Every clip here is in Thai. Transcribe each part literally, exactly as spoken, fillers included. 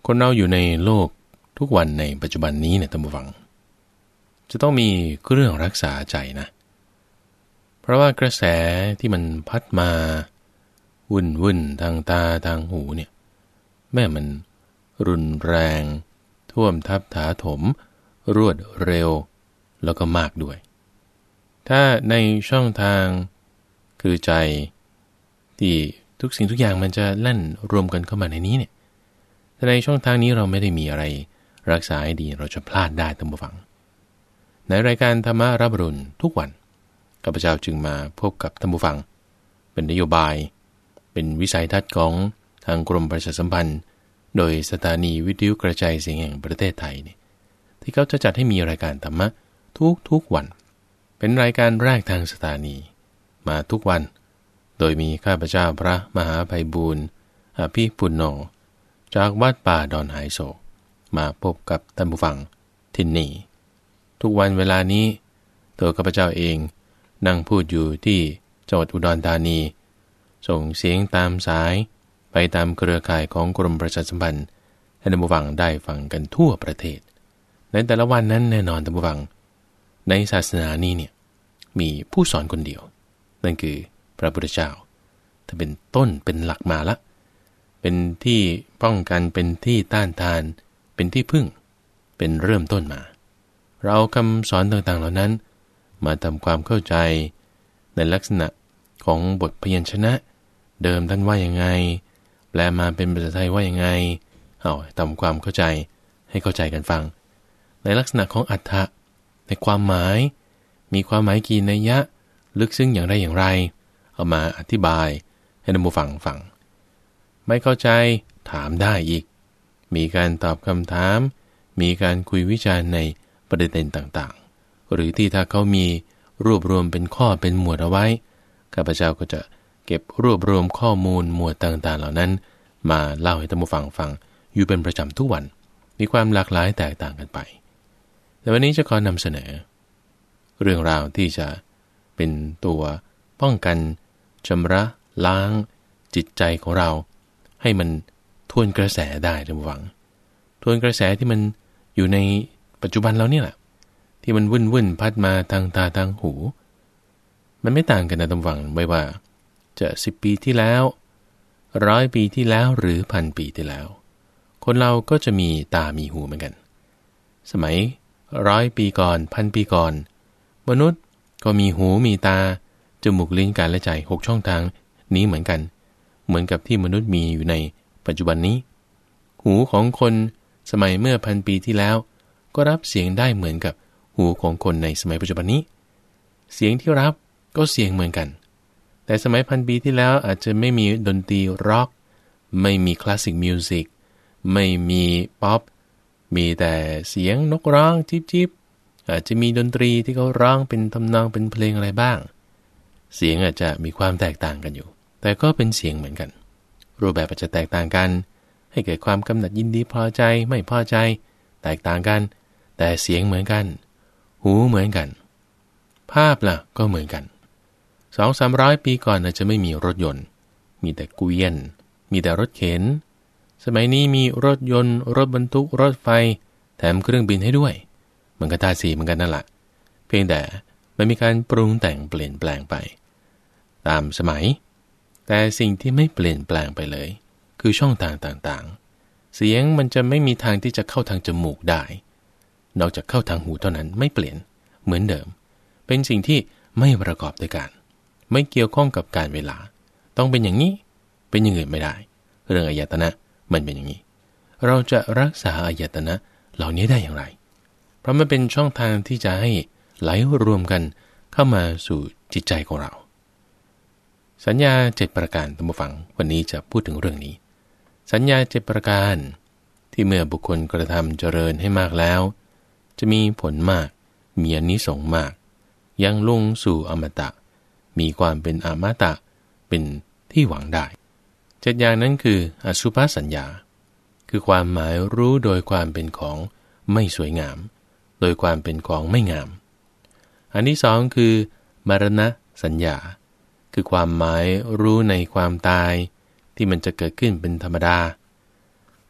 คนเราอยู่ในโลกทุกวันในปัจจุบันนี้เนี่ยท่านผู้ฟังจะต้องมีเครื่องรักษาใจนะเพราะว่ากระแสที่มันพัดมาวุ่นวุ่นทางตาทางหูเนี่ยแม่มันรุนแรงท่วมทับถาถมรวดเร็วแล้วก็มากด้วยถ้าในช่องทางคือใจที่ทุกสิ่งทุกอย่างมันจะแล่นรวมกันเข้ามาในนี้เนี่ยแต่ในช่องทางนี้เราไม่ได้มีอะไรรักษาให้ดีเราจะพลาดได้ท่านผู้ฟังในรายการธรรมะรับรุณทุกวันข้าพเจ้าจึงมาพบกับท่านผู้ฟังเป็นนโยบายเป็นวิสัยทัศน์ของทางกรมประชาสัมพันธ์โดยสถานีวิทยุกระจายเสียงแห่งประเทศไทยนี่ที่เขาจะจัดให้มีรายการธรรมะทุกทุกวันเป็นรายการแรกทางสถานีมาทุกวันโดยมีข้าพเจ้าพระมหาไพบูลย์อภิปุณโญจากวัดป่าดอนหายโศกมาพบกับท่านผู้ฟังที่นี่ทุกวันเวลานี้ตัวข้าพเจ้าเองนั่งพูดอยู่ที่จังหวัดอุดรธานีส่งเสียงตามสายไปตามเครือข่ายของกรมประชาสัมพันธ์ให้ท่านผู้ฟังได้ฟังกันทั่วประเทศในแต่ละวันนั้นแน่นอนท่านผู้ฟังในศาสนานี้เนี่ยมีผู้สอนคนเดียวนั่นคือพระพุทธเจ้าถ้าเป็นต้นเป็นหลักมาละเป็นที่ป้องกันเป็นที่ต้านทานเป็นที่พึ่งเป็นเริ่มต้นมาเราเอาคำสอนต่างๆเหล่านั้นมาทำความเข้าใจในลักษณะของบทพยัญชนะเดิมท่านว่ายังไงแปลมาเป็นภาษาไทยว่ายังไงเอาทำความเข้าใจให้เข้าใจกันฟังในลักษณะของอรรถะในความหมายมีความหมายกี่นัยยะลึกซึ้งอย่างไรอย่างไรเอามาอธิบายให้ท่านผู้ฟังฟังไม่เข้าใจถามได้อีกมีการตอบคำถามมีการคุยวิจารณ์ในประเด็นต่างๆหรือที่ถ้าเขามีรวบรวมเป็นข้อเป็นหมวดเอาไว้ข้าพเจ้าก็จะเก็บรวบรวมข้อมูลหมวดต่างๆเหล่านั้นมาเล่าให้ท่านผู้ฟังฟังอยู่เป็นประจำทุกวันมีความหลากหลายแตกต่างกันไปแต่วันนี้จะขอนำเสนอเรื่องราวที่จะเป็นตัวป้องกันชำระล้างจิตใจของเราให้มันทวนกระแสได้ท่านผู้ฟังทวนกระแสที่มันอยู่ในปัจจุบันเราเนี่ยแหละที่มันวุ่นวุ่นพัดมาทางตาทางหูมันไม่ต่างกันนะท่านผู้ฟังไม่ว่าจะสิบปีที่แล้วร้อยปีที่แล้วหรือพันปีที่แล้วคนเราก็จะมีตามีหูเหมือนกันสมัยร้อยปีก่อนพันปีก่อนมนุษย์ก็มีหูมีตาจมูกลิ้นกายและใจหกช่องทางนี้เหมือนกันเหมือนกับที่มนุษย์มีอยู่ในปัจจุบันนี้หูของคนสมัยเมื่อพันปีที่แล้วก็รับเสียงได้เหมือนกับหูของคนในสมัยปัจจุบันนี้เสียงที่รับก็เสียงเหมือนกันแต่สมัยพันปีที่แล้วอาจจะไม่มีดนตรีร็อกไม่มีคลาสสิกมิวสิกไม่มีป๊อปมีแต่เสียงนกร้องจิ๊บๆอาจจะมีดนตรีที่เขาร้องเป็นทำนองเป็นเพลงอะไรบ้างเสียงอาจจะมีความแตกต่างกันอยู่แต่ก็เป็นเสียงเหมือนกันรูปแบบอาจจะแตกต่างกันให้เกิดความกำหนัดยินดีพอใจไม่พอใจแตกต่างกันแต่เสียงเหมือนกันหูเหมือนกันภาพล่ะก็เหมือนกันสองสามร้อยปีก่อนอาจจะไม่มีรถยนต์มีแต่เกวียนมีแต่รถเข็นสมัยนี้มีรถยนต์รถบรรทุกรถไฟแถมเครื่องบินให้ด้วยมันก็ธาตุสี่เหมือนกันนั่นแหละเพียงแต่มันมีการปรุงแต่งเปลี่ยนแปลงไปตามสมัยแต่สิ่งที่ไม่เปลี่ยนแปลงไปเลยคือช่องทางต่างๆเสียงมันจะไม่มีทางที่จะเข้าทางจมูกได้นอกจากเข้าทางหูเท่านั้นไม่เปลี่ยนเหมือนเดิมเป็นสิ่งที่ไม่ประกอบด้วยกันไม่เกี่ยวข้องกับการเวลาต้องเป็นอย่างนี้เป็นอย่างอื่นไม่ได้เรื่องอายตนะมันเป็นอย่างนี้เราจะรักษาอายตนะเหล่านี้ได้อย่างไรเพราะมันเป็นช่องทางที่จะให้ไหลรวมกันเข้ามาสู่จิตใจของเราสัญญาเจ็ดประการท่านผู้ฟังวันนี้จะพูดถึงเรื่องนี้สัญญาเจ็ดประการที่เมื่อบุคคลกระทำเจริญให้มากแล้วจะมีผลมากมีอานิสงส์มากยังลงสู่อมตะมีความเป็นอมตะเป็นที่หวังได้เจ็ดอย่างนั้นคืออสุภสัญญาคือความหมายรู้โดยความเป็นของไม่สวยงามโดยความเป็นของไม่งามอันที่สองคือมรณะสัญญาคือความหมายรู้ในความตายที่มันจะเกิดขึ้นเป็นธรรมดา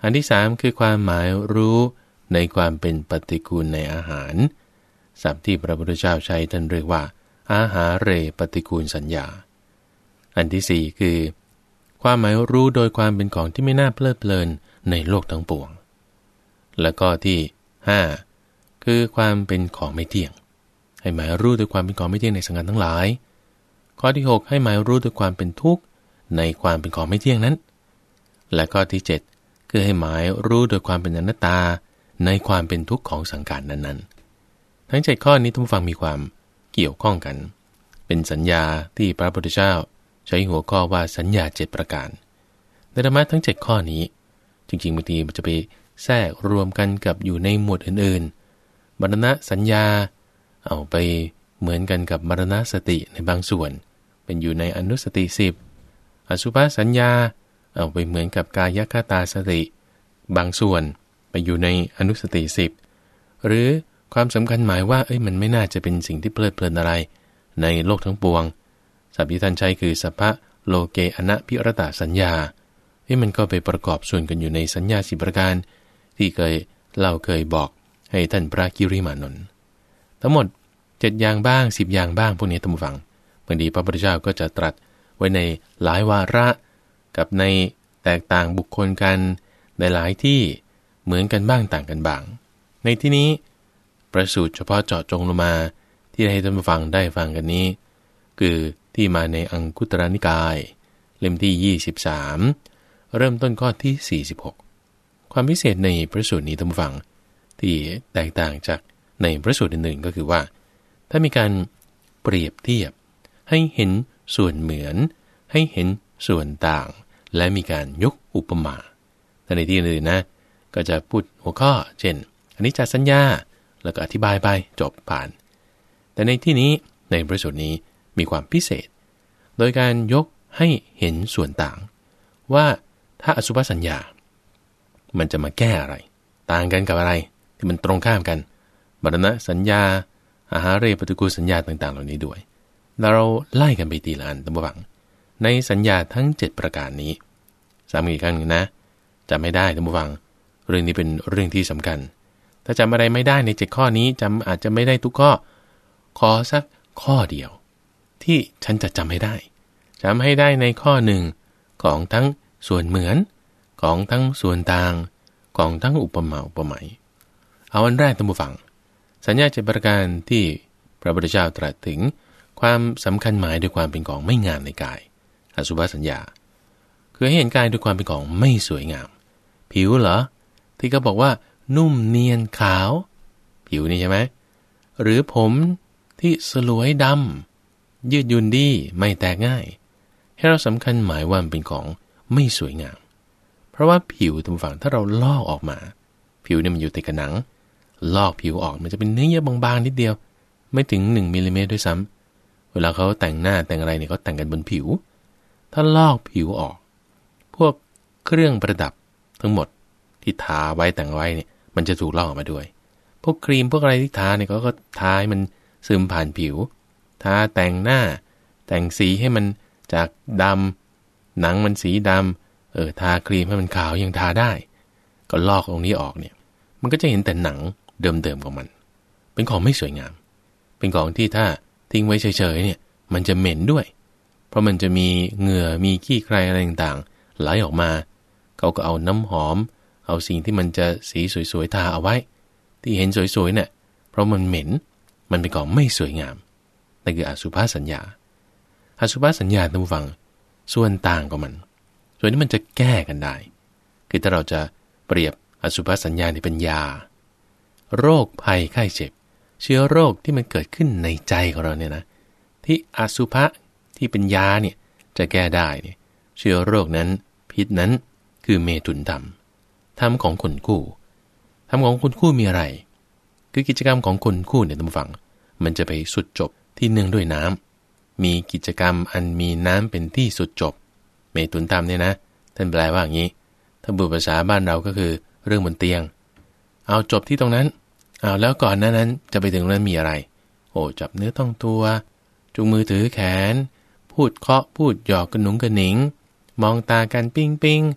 อันที่สามคือความหมายรู้ในความเป็นปฏิกูลในอาหารศัพท์ที่พระพุทธเจ้าใช้ท่านเรียกว่าอาหารเรปฏิกูลสัญญาอันที่สี่คือความหมายรู้โดยความเป็นของที่ไม่น่าเพลิดเพลินในโลกทั้งปวงและก็ที่ห้าคือความเป็นของไม่เที่ยงให้หมายรู้โดยความเป็นของไม่เที่ยงในสังขารทั้งหลายข้อที่หกให้หมายรู้โดยความเป็นทุกข์ในความเป็นของไม่เที่ยงนั้นและข้อที่เจ็ดคือให้หมายรู้โดยความเป็นอนัตตาในความเป็นทุกข์ของสังขารนั้นๆทั้งเจ็ดข้อนี้ทุกฟังมีความเกี่ยวข้องกันเป็นสัญญาที่พระพุทธเจ้าใช้หัวข้อว่าสัญญาเจ็ดประการในธรรมะทั้งเจ็ดข้อนี้จริงๆบางทีมันจะไปแทรกรวมกันกับอยู่ในหมวดอื่นๆมรณะสัญญาเอาไปเหมือนกันกับมรณะสติในบางส่วนเป็นอยู่ในอนุสติสิบอสุภสัญญาเอาไปเหมือนกับกายคตาสติบางส่วนไปอยู่ในอนุสติสิบหรือความสำคัญหมายว่าเอ้ยมันไม่น่าจะเป็นสิ่งที่เพลิดเพลินอะไรในโลกทั้งปวงศัพท์ที่ท่านใช้คือสัพพะโลเกอนะพิรตสัญญาที่มันก็ไปประกอบส่วนกันอยู่ในสัญญาสิบประการที่เคยเราเคยบอกให้ท่านพระกิริมานนท์ทั้งหมดเจ็ดอย่างบ้างสิบอย่างบ้างพวกนี้ท่านผู้ฟังบางทีพระพุทธเจ้าก็จะตรัสไว้ในหลายวาระกับในแตกต่างบุคคลกันในหลายที่เหมือนกันบ้างต่างกันบ้างในที่นี้ประสูตรเฉพาะเจาะจงลงมาที่ให้ท่านผู้ฟังได้ฟังกันนี้คือที่มาในอังคุตรนิกายเล่มที่ยี่สิบสามเริ่มต้นข้อที่สี่สิบหกความพิเศษในพระสูตรนี้ท่านผู้ฟังที่แตกต่างจากในพระสูตรอื่นๆก็คือว่าถ้ามีการเปรียบเทียบให้เห็นส่วนเหมือนให้เห็นส่วนต่างและมีการยกอุปมาแต่ในที่อื่นนะก็จะพูดหัวข้อเช่นอนิจจสัญญาแล้วก็อธิบายไปจบผ่านแต่ในที่นี้ในพระสูตรนี้มีความพิเศษโดยการยกให้เห็นส่วนต่างว่าถ้าอสุภสัญญามันจะมาแก้อะไรต่างกันกับอะไรที่มันตรงข้ามกันมรณะสัญญาอาหารเรปฏิกูลสัญญาต่างๆเหล่านี้ด้วยเราไล่กันไปทีละอันตั้งบังในสัญญาทั้งเจ็ดประการนี้สามอีกครั้งนึงนะจำไม่ได้ตั้งบังเรื่องนี้เป็นเรื่องที่สำคัญถ้าจำอะไรไม่ได้ในเจ็ดข้อนี้จำอาจจะไม่ได้ทุกข้อขอสักข้อเดียวที่ฉันจะจำให้ได้จำให้ได้ในข้อหนึ่งของทั้งส่วนเหมือนของทั้งส่วนต่างของทั้งอุปมาอุปไมยเอาอันแรกท่านผู้ฟังสัญญาเจ็ดประการที่พระพุทธเจ้าตรัสถึงความสำคัญหมายด้วยความเป็นของไม่งามในกายอสุภสัญญาคือให้เห็นกายด้วยความเป็นของไม่สวยงามผิวเหรอที่เขาบอกว่านุ่มเนียนขาวผิวนี่ใช่ไหมหรือผมที่สลวยดำยืดหยุ่นดีไม่แตกง่ายให้เราสำคัญหมายว่ามันเป็นของไม่สวยงามเพราะว่าผิวตรงฝั่งถ้าเราลอกออกมาผิวเนี่ยมันอยู่ติดกับหนังลอกผิวออกมันจะเป็นเนื้อเยื่อบางๆนิดเดียวไม่ถึงหนึ่งมิลลิเมตรด้วยซ้ำเวลาเขาแต่งหน้าแต่งอะไรเนี่ยเขาแต่งกันบนผิวถ้าลอกผิวออกพวกเครื่องประดับทั้งหมดที่ทาไว้แต่งไว้เนี่ยมันจะถูกลอกออกมาด้วยพวกครีมพวกอะไรที่ทาเนี่ยเขาก็ทาให้มันซึมผ่านผิวทาแต่งหน้าแต่งสีให้มันจากดำหนังมันสีดำเออทาครีมให้มันขาวยังทาได้ก็ลอกตรงนี้ออกเนี่ยมันก็จะเห็นแต่หนังเดิมๆของมันเป็นของไม่สวยงามเป็นของที่ถ้าทิ้งไว้เฉยๆเนี่ยมันจะเหม็นด้วยเพราะมันจะมีเหงื่อมีขี้ใครอะไรต่างๆไหลออกมาเขาก็เอาน้ำหอมเอาสิ่งที่มันจะสีสวยๆทาเอาไว้ที่เห็นสวยๆเนี่ยเพราะมันเหม็นมันเป็นของไม่สวยงามนั่นคืออสุภสัญญาอสุภสัญญาท่านผู้ฟังส่วนต่างของมันส่วนที่มันจะแก้กันได้คือถ้าเราจะเปรียบอสุภสัญญาที่เป็นยาโรคภัยไข้เจ็บเชื้อโรคที่มันเกิดขึ้นในใจของเราเนี่ยนะที่อสุภะที่เป็นยาเนี่ยจะแก้ได้เนี่ยเชื้อโรคนั้นพิษนั้นคือเมถุนธรรมธรรมของคนคู่ธรรมของคนคู่มีอะไรคือกิจกรรมของคนคู่เนี่ยท่านผู้ฟังมันจะไปสุดจบที่เนื่องด้วยน้ำมีกิจกรรมอันมีน้ำเป็นที่สุดจบเมถุนธรรมเนี่ยนะท่านแปลว่าอย่างนี้ถ้าบุภาษาบ้านเราก็คือเรื่องบนเตียงเอาจบที่ตรงนั้นเอาแล้วก่อนหน้านั้นจะไปถึงนั้นมีอะไรโอ้จับเนื้อต้องตัวจูงมือถือแขนพูดเคาะพูดหยอกกระหนุงกระหนิงมองตากันปิ้งปิ้ง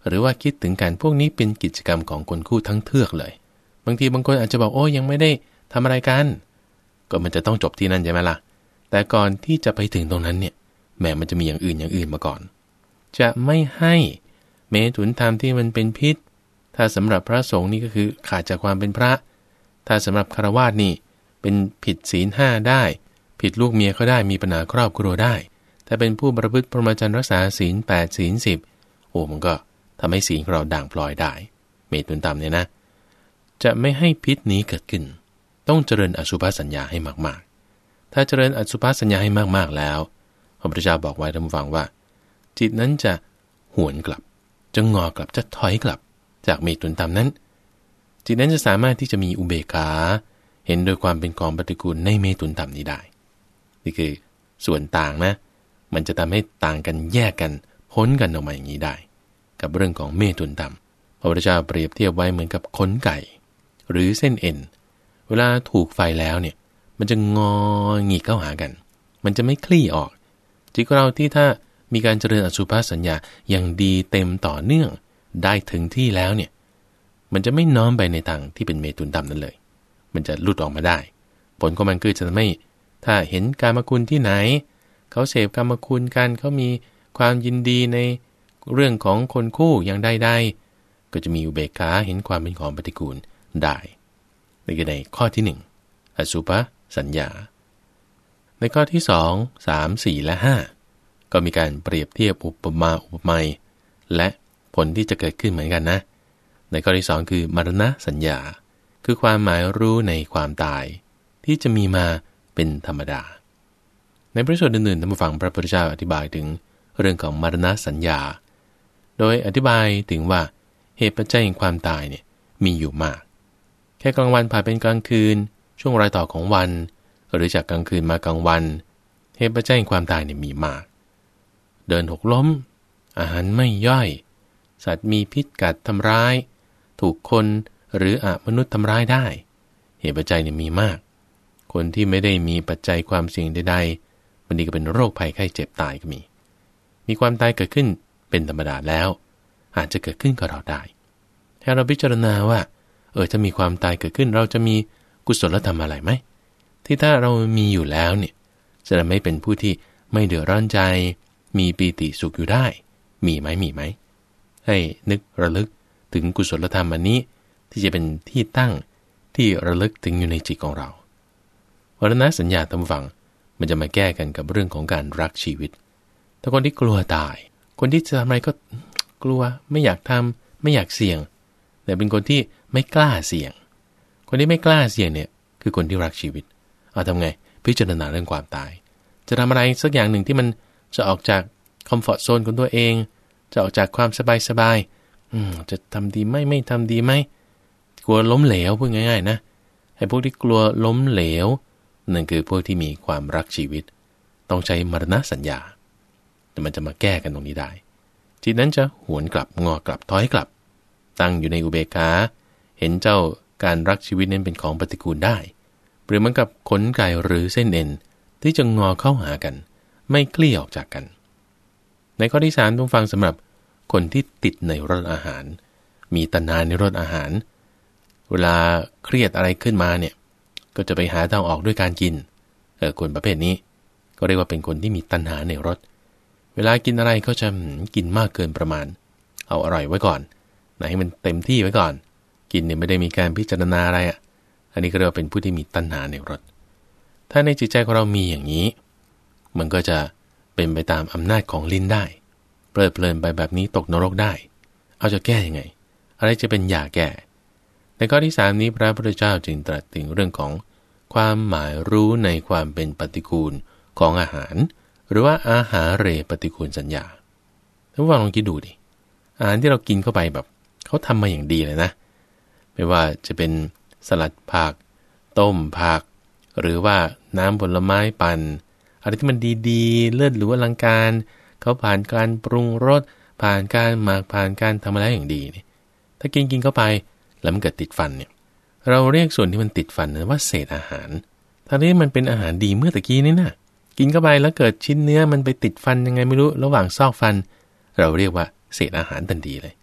หรือว่าคิดถึงกันพวกนี้เป็นกิจกรรมของคนคู่ทั้งเทือกเลยบางทีบางคนอาจจะบอกโอ้ยังไม่ได้ทำอะไรกันก็มันจะต้องจบที่นั่นใช่ไหมล่ะแต่ก่อนที่จะไปถึงตรงนั้นเนี่ยแม้มันจะมีอย่างอื่นอย่างอื่นมาก่อนจะไม่ให้เมถุนธรรมที่มันเป็นพิษถ้าสำหรับพระสงฆ์นี่ก็คือขาดจากความเป็นพระถ้าสำหรับฆราวาสนี่เป็นผิดศีลห้าได้ผิดลูกเมียก็ได้มีปัญหาครอบครัวได้ถ้าเป็นผู้ประพฤติพรหมจรรย์รักษาศีลแปดศีลสิบโอ้มันก็ทำให้ศีลของเราด่างพลอยได้เมถุนธรรมเนี่ยนะจะไม่ให้พิษนี้เกิดขึ้นต้องเจริญอสุภสัญญาให้มากๆถ้าเจริญอสุภสัญญาให้มากๆแล้วพระพุทธเจ้าบอกไว้ท่านผู้ฟังว่าจิตนั้นจะหวนกลับจะงอกลับจะถอยกลับจากเมถุนธรรมนั้นจิตนั้นจะสามารถที่จะมีอุเบกขาเห็นโดยความเป็นของปฏิกูลในเมถุนธรรมนี้ได้นี่คือส่วนต่างนะมันจะทำให้ต่างกันแยกกันพ้นกันออกมาอย่างนี้ได้กับเรื่องของเมถุนธรรมพระพุทธเจ้าเปรียบเทียบไว้เหมือนกับขนไก่หรือเส้นเอ็นเวลาถูกไฟแล้วเนี่ยมันจะงอหงิกเข้าหากันมันจะไม่คลี่ออกจิตของเราที่ถ้ามีการเจริญอสุภสัญญาอย่างดีเต็มต่อเนื่องได้ถึงที่แล้วเนี่ยมันจะไม่น้อมไปในทางที่เป็นเมถุนธรรมนั้นเลยมันจะหลุดออกมาได้ผลของมันคือจะไม่ถ้าเห็นกามคุณที่ไหนเขาเสพกามคุณกันเขามีความยินดีในเรื่องของคนคู่อย่างใดๆก็จะมีอุเบกขาเห็นความเป็นของปฏิกูลได้นี่คือในข้อที่หนึ่งอสุภสัญญาในข้อที่สอง สาม สี่และห้าก็มีการเปรียบเทียบอุปมาอุปไมยและผลที่จะเกิดขึ้นเหมือนกันนะในข้อที่สองคือมรณะสัญญาคือความหมายรู้ในความตายที่จะมีมาเป็นธรรมดาในพระสูตรอื่นๆท่านผู้ฟังพระพุทธเจ้าอธิบายถึงเรื่องของมรณะสัญญาโดยอธิบายถึงว่าเหตุปัจจัยแห่งความตายเนี่ยมีอยู่มากแค่กลางวันผ่านเป็นกลางคืนช่วงรอยต่อของวันหรือจากกลางคืนมากลางวันเหตุปัจจัยแห่งความตายเนี่ยมีมากเดินหกล้มอาหารไม่ย่อยสัตว์มีพิษกัดทำร้ายถูกคนหรืออมนุษย์ทำร้ายได้เหตุปัจจัยเนี่ยมีมากคนที่ไม่ได้มีปัจจัยความเสี่ยงใดๆบางทีก็เป็นโรคภัยไข้เจ็บตายก็มีมีความตายเกิดขึ้นเป็นธรรมดาแล้วอาจจะเกิดขึ้นกับเราได้ถ้าเราพิจารณาว่าเออถ้ามีความตายเกิดขึ้นเราจะมีกุศลธรรมอะไรไหมที่ถ้าเรามีอยู่แล้วเนี่ยจะไม่เป็นผู้ที่ไม่เดือดร้อนใจมีปีติสุขอยู่ได้มีไหมมีไหมให้นึกระลึกถึงกุศลธรรมอันนี้ที่จะเป็นที่ตั้งที่ระลึกถึงอยู่ในจิตของเรามรณะสัญญาตามฝังมันจะมาแก้กันกับเรื่องของการรักชีวิตถ้าคนที่กลัวตายคนที่จะทำอะไรก็กลัวไม่อยากทำไม่อยากเสี่ยงแต่เป็นคนที่ไม่กล้าเสี่ยงคนที่ไม่กล้าเสี่ยงเนี่ยคือคนที่รักชีวิตเอาทำไงพิจารณาเรื่องความตายจะทำอะไรสักอย่างหนึ่งที่มันจะออกจากคอมฟอร์ตโซนของตัวเองจะออกจากความสบายสบายอืมจะทำดีไหมไม่ทำดีไหมกลัวล้มเหลวพูดง่ายๆนะไอ้พวกที่กลัวล้มเหลวนั่นคือพวกที่มีความรักชีวิตต้องใช้มรณะสัญญาแต่มันจะมาแก้กันตรงนี้ได้จิตนั้นจะหวนกลับงอกลับถอยกลับตั้งอยู่ในอุเบกขาเห็นเจ้าการรักชีวิตนั้นเป็นของปฏิกูลได้เปรียบเหมือนกับขนไก่หรือเส้นเอ็นที่จะงอเข้าหากันไม่คลี่ออกจากกันในข้อที่สามต้องฟังสำหรับคนที่ติดในรสอาหารมีตัณหาในรสอาหารเวลาเครียดอะไรขึ้นมาเนี่ยก็จะไปหาทางออกด้วยการกินเออคนประเภทนี้ก็เรียกว่าเป็นคนที่มีตัณหาในรสเวลากินอะไรก็จะกินมากเกินประมาณเอาอร่อยไว้ก่อนนะให้มันเต็มที่ไว้ก่อนกินเนี่ยไม่ได้มีการพิจารณาอะไรอ่ะอันนี้ก็เรียกว่าเป็นผู้ที่มีตัณหาในรสถ้าในจิตใจของเรามีอย่างนี้มันก็จะเป็นไปตามอำนาจของลิ้นได้เพลิดเพลินไปแบบนี้ตกนรกได้เอาจะแก้ยังไงอะไรจะเป็นยาแก้ในข้อที่สามนี้พระพุทธเจ้าจึงตรัสถึงเรื่องของความหมายรู้ในความเป็นปฏิกูลของอาหารหรือว่าอาหารเรปฏิกูลสัญญาท่านผู้ฟังลองคิดดูดิอาหารที่เรากินเข้าไปแบบเขาทำมาอย่างดีเลยนะไม่ว่าจะเป็นสลัดผักต้มผักหรือว่าน้ำผลไม้ปั่นอะไรที่มันดีๆเลิศหรูอลังการเขาผ่านการปรุงรสผ่านการหมักผ่านการทำอะไรอย่างดีนี่ถ้ากินกินเข้าไปแล้วมันเกิดติดฟันเนี่ยเราเรียกส่วนที่มันติดฟันนะว่าเศษอาหารทั้งที่มันเป็นอาหารดีเมื่อตะกี้นี่นะกินเข้าไปแล้วเกิดชิ้นเนื้อมันไปติดฟันยังไงไม่รู้ระหว่างซอกฟันเราเรียกว่าเศษอาหารทันทีเลย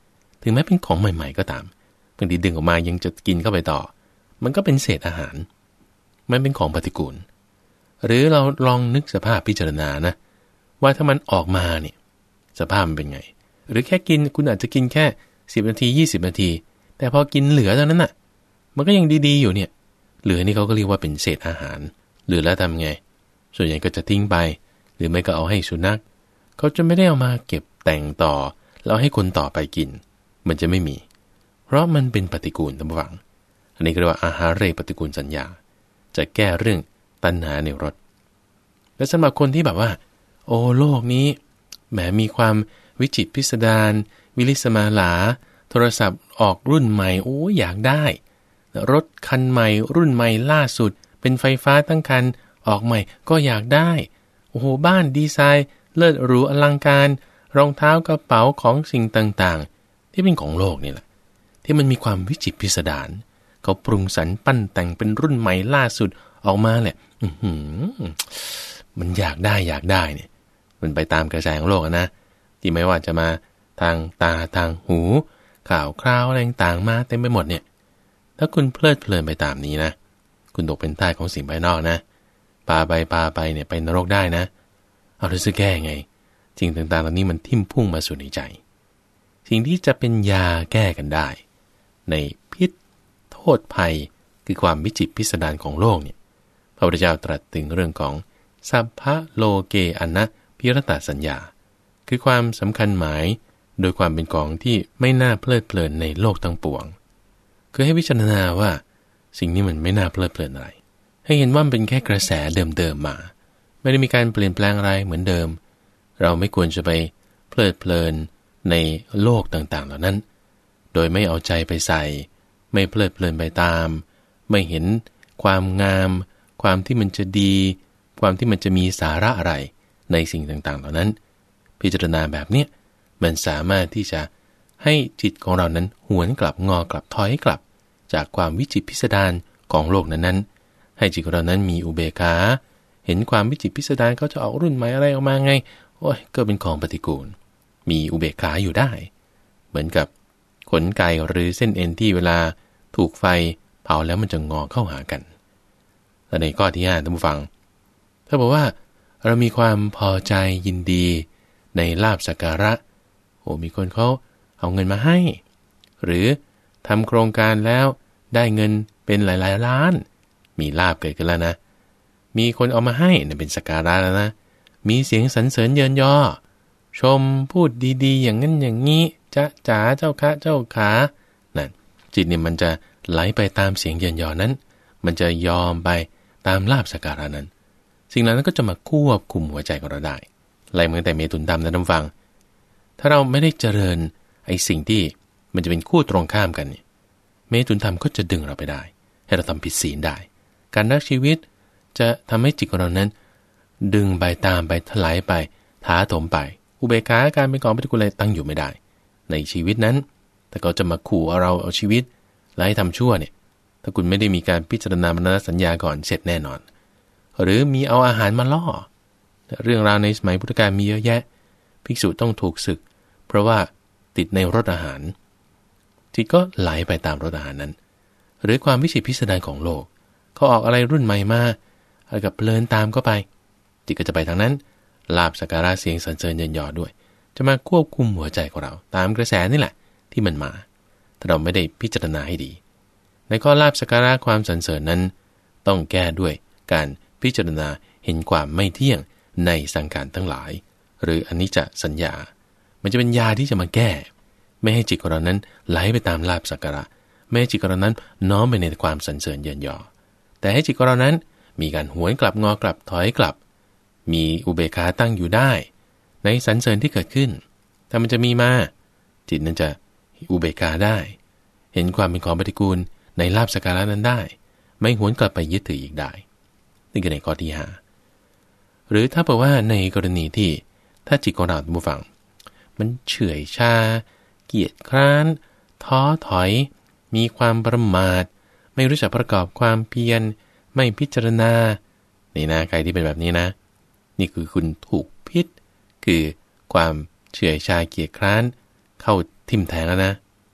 ถึงแม้เป็นของใหม่ๆก็ตามบางทีดึงออกมายังจะกินเข้าไปต่อมันก็เป็นเศษอาหารมันเป็นของปฏิกูลหรือเราลองนึกสภาพพิจารณานะว่าถ้ามันออกมาเนี่ยสภาพมันเป็นไงหรือแค่กินคุณอาจจะกินแค่สิบนาทียี่สิบนาทีแต่พอกินเหลือเท่านั้นน่ะมันก็ยังดีๆอยู่เนี่ยเหลือนี่เขาก็เรียกว่าเป็นเศษอาหารเหลือแล้วทำไงส่วนใหญ่ก็จะทิ้งไปหรือไม่ก็เอาให้สุนัขเขาจะไม่ได้เอามาเก็บแต่งต่อแล้วให้คนต่อไปกินมันจะไม่มีเพราะมันเป็นปฏิกูลทั้งหมดอันนี้ก็เรียกว่าอาหารเรปฏิกูลสัญญาจะแก้เรื่องตัณหาในรสและสำหรับคนที่แบบว่าโอ้โลกนี้แหมมีความวิจิตรพิสดารวิลิสมาลาโทรศัพท์ออกรุ่นใหม่โอ้อยากได้รถคันใหม่รุ่นใหม่ล่าสุดเป็นไฟฟ้าตั้งคันออกใหม่ก็อยากได้โอ้โหบ้านดีไซน์เลิศหรูอลังการรองเท้ากระเป๋าของสิ่งต่างๆที่เป็นของโลกนี่แหละที่มันมีความวิจิตรพิสดารเขาปรุงสรรค์ปั้นแต่งเป็นรุ่นใหม่ล่าสุดออกมาแหละอื้อหือมันอยากได้อยากได้เนี่ยมันไปตามกระแสของโลกนะที่ไม่ว่าจะมาทางตาทางหูข่าวคราวอะไรต่างๆมาเต็มไปหมดเนี่ยถ้าคุณเพลิดเพลินไปตามนี้นะคุณตกเป็นทาสของสิ่งภายนอกนะปาไปปาไปเนี่ยไปนรกได้นะเอาแล้วจะแก้ไงสิ่งต่างๆเหล่านี้มันทิ่มพุ่งมาสู่ในใจสิ่งที่จะเป็นยาแก้กันได้ในพิษโทษภัยคือความวิจิตรพิสดารของโลกเนี่ยพระพุทธเจ้าตรัสถึงเรื่องของสัพพะโลเกอนะพิรตสัญญาคือความสำคัญหมายโดยความเป็นของที่ไม่น่าเพลิดเพลินในโลกทั้งปวงคือให้พิจารณาว่าสิ่งนี้มันไม่น่าเพลิดเพลินอะไรให้เห็นว่ามันเป็นแค่กระแสเดิมๆมาไม่ได้มีการเปลี่ยนแปลงอะไรเหมือนเดิมเราไม่ควรจะไปเพลิดเพลินในโลกต่างๆเหล่านั้นโดยไม่เอาใจไปใส่ไม่เพลิดเพลินไปตามไม่เห็นความงามความที่มันจะดีความที่มันจะมีสาระอะไรในสิ่งต่างๆเหล่านั้นพิจารณาแบบเนี้ยมันสามารถที่จะให้จิตของเรานั้นหวนกลับงอกลับถอยกลับจากความวิจิตรพิสดารของโลกนั้นๆให้จิตของเรานั้นมีอุเบกขาเห็นความวิจิตรพิสดารเขาจะออกรุ่นใหม่อะไรออกมาไงโอ้ยก็เป็นของปฏิกูลมีอุเบกขาอยู่ได้เหมือนกับขนไก่หรือเส้นเอ็นที่เวลาถูกไฟเผาแล้วมันจะงอเข้าหากันและในข้อที่ห้าท่านผู้ฟังถ้าบอกว่าเรามีความพอใจยินดีในลาภสักการะโอ้มีคนเขาเอาเงินมาให้หรือทำโครงการแล้วได้เงินเป็นหลายๆล้านมีลาภเกิดขึ้นแล้วนะมีคนเอามาให้เนี่ยเป็นสักการะแล้วนะมีเสียงสรรเสริญเยินยอชมพูดดีๆอย่างนั้นอย่างนี้จ๊ะจ๋าเจ้าคะเจ้าขานั่นจิตเนี่ยมันจะไหลไปตามเสียงเยินยอนั้นมันจะยอมไปตามลาภสักการะนั้นสิ่งนั้นก็จะมาควบคุมหัวใจของเราได้ไล่เหมือนแต่เมตุนดำนะท่านฟังถ้าเราไม่ได้เจริญไอ้สิ่งที่มันจะเป็นคู่ตรงข้ามกันเนี่ยเมตุนธรรมก็จะดึงเราไปได้ให้เราทำผิดศีลได้การรักชีวิตจะทำให้จิตของเรานั้นดึงไปตามไปถลายไปท้าถมไปอุเบกขาการเป็นของปฏิกูลอะไรตั้งอยู่ไม่ได้ในชีวิตนั้นแต่เขาจะมาขู่เอาเราเอาชีวิตแล้วให้ทำชั่วเนี่ยถ้าคุณไม่ได้มีการพิจารณามรณสัญญาก่อนเสร็จแน่นอนหรือมีเอาอาหารมาล่อเรื่องราวในสมัยพุทธกาลมีเยอะแยะภิกษุต้องถูกสึกเพราะว่าติดในรสอาหารจิตก็ไหลไปตามรสอาหารนั้นหรือความวิจิตรพิสดารของโลกเขาออกอะไรรุ่นใหม่มาอะไรกับเพลินตามก็ไปจิตก็จะไปทางนั้นลาภสักการะเสียงสรรเสริญเยินยอด้วยจะมาควบคุมหัวใจของเราตามกระแสนี่แหละที่มันมาถ้าเราไม่ได้พิจารณาให้ดีในข้อลาภสักการะความสรรเสริญนั้นต้องแก้ด้วยการพิจารณาเห็นความไม่เที่ยงในสังขารทั้งหลายหรืออนิจจสัญญามันจะเป็นยาที่จะมาแก้ไม่ให้จิตของเรานั้นไหลไปตามลาภสักการะไม่ให้จิตของเรานั้นน้อมไปในความสรรเสริญเยินยอแต่ให้จิตของเรานั้นมีการหวนกลับงอกลับถอยกลับมีอุเบกขาตั้งอยู่ได้ในสรรเสริญที่เกิดขึ้นถ้ามันจะมีมาจิตนั้นจะอุเบกขาได้เห็นความเป็นของปฏิกูลในลาภสักการะนั้นได้ไม่หวนกลับไปยึดถืออีกได้นี่คือในข้อที่ห้าหรือถ้าแปลว่าในกรณีที่ถ้าจิตของเราผู้ฟังมันเฉื่อยชาเกียจคร้านท้อถอยมีความประมาทไม่รู้จักประกอบความเพียรไม่พิจารณานี่นะใครที่เป็นแบบนี้นะนี่คือคุณถูกพิษคือความเฉื่อยชาเกียจคร้านเข้าทิ่มแทงแล้วนะ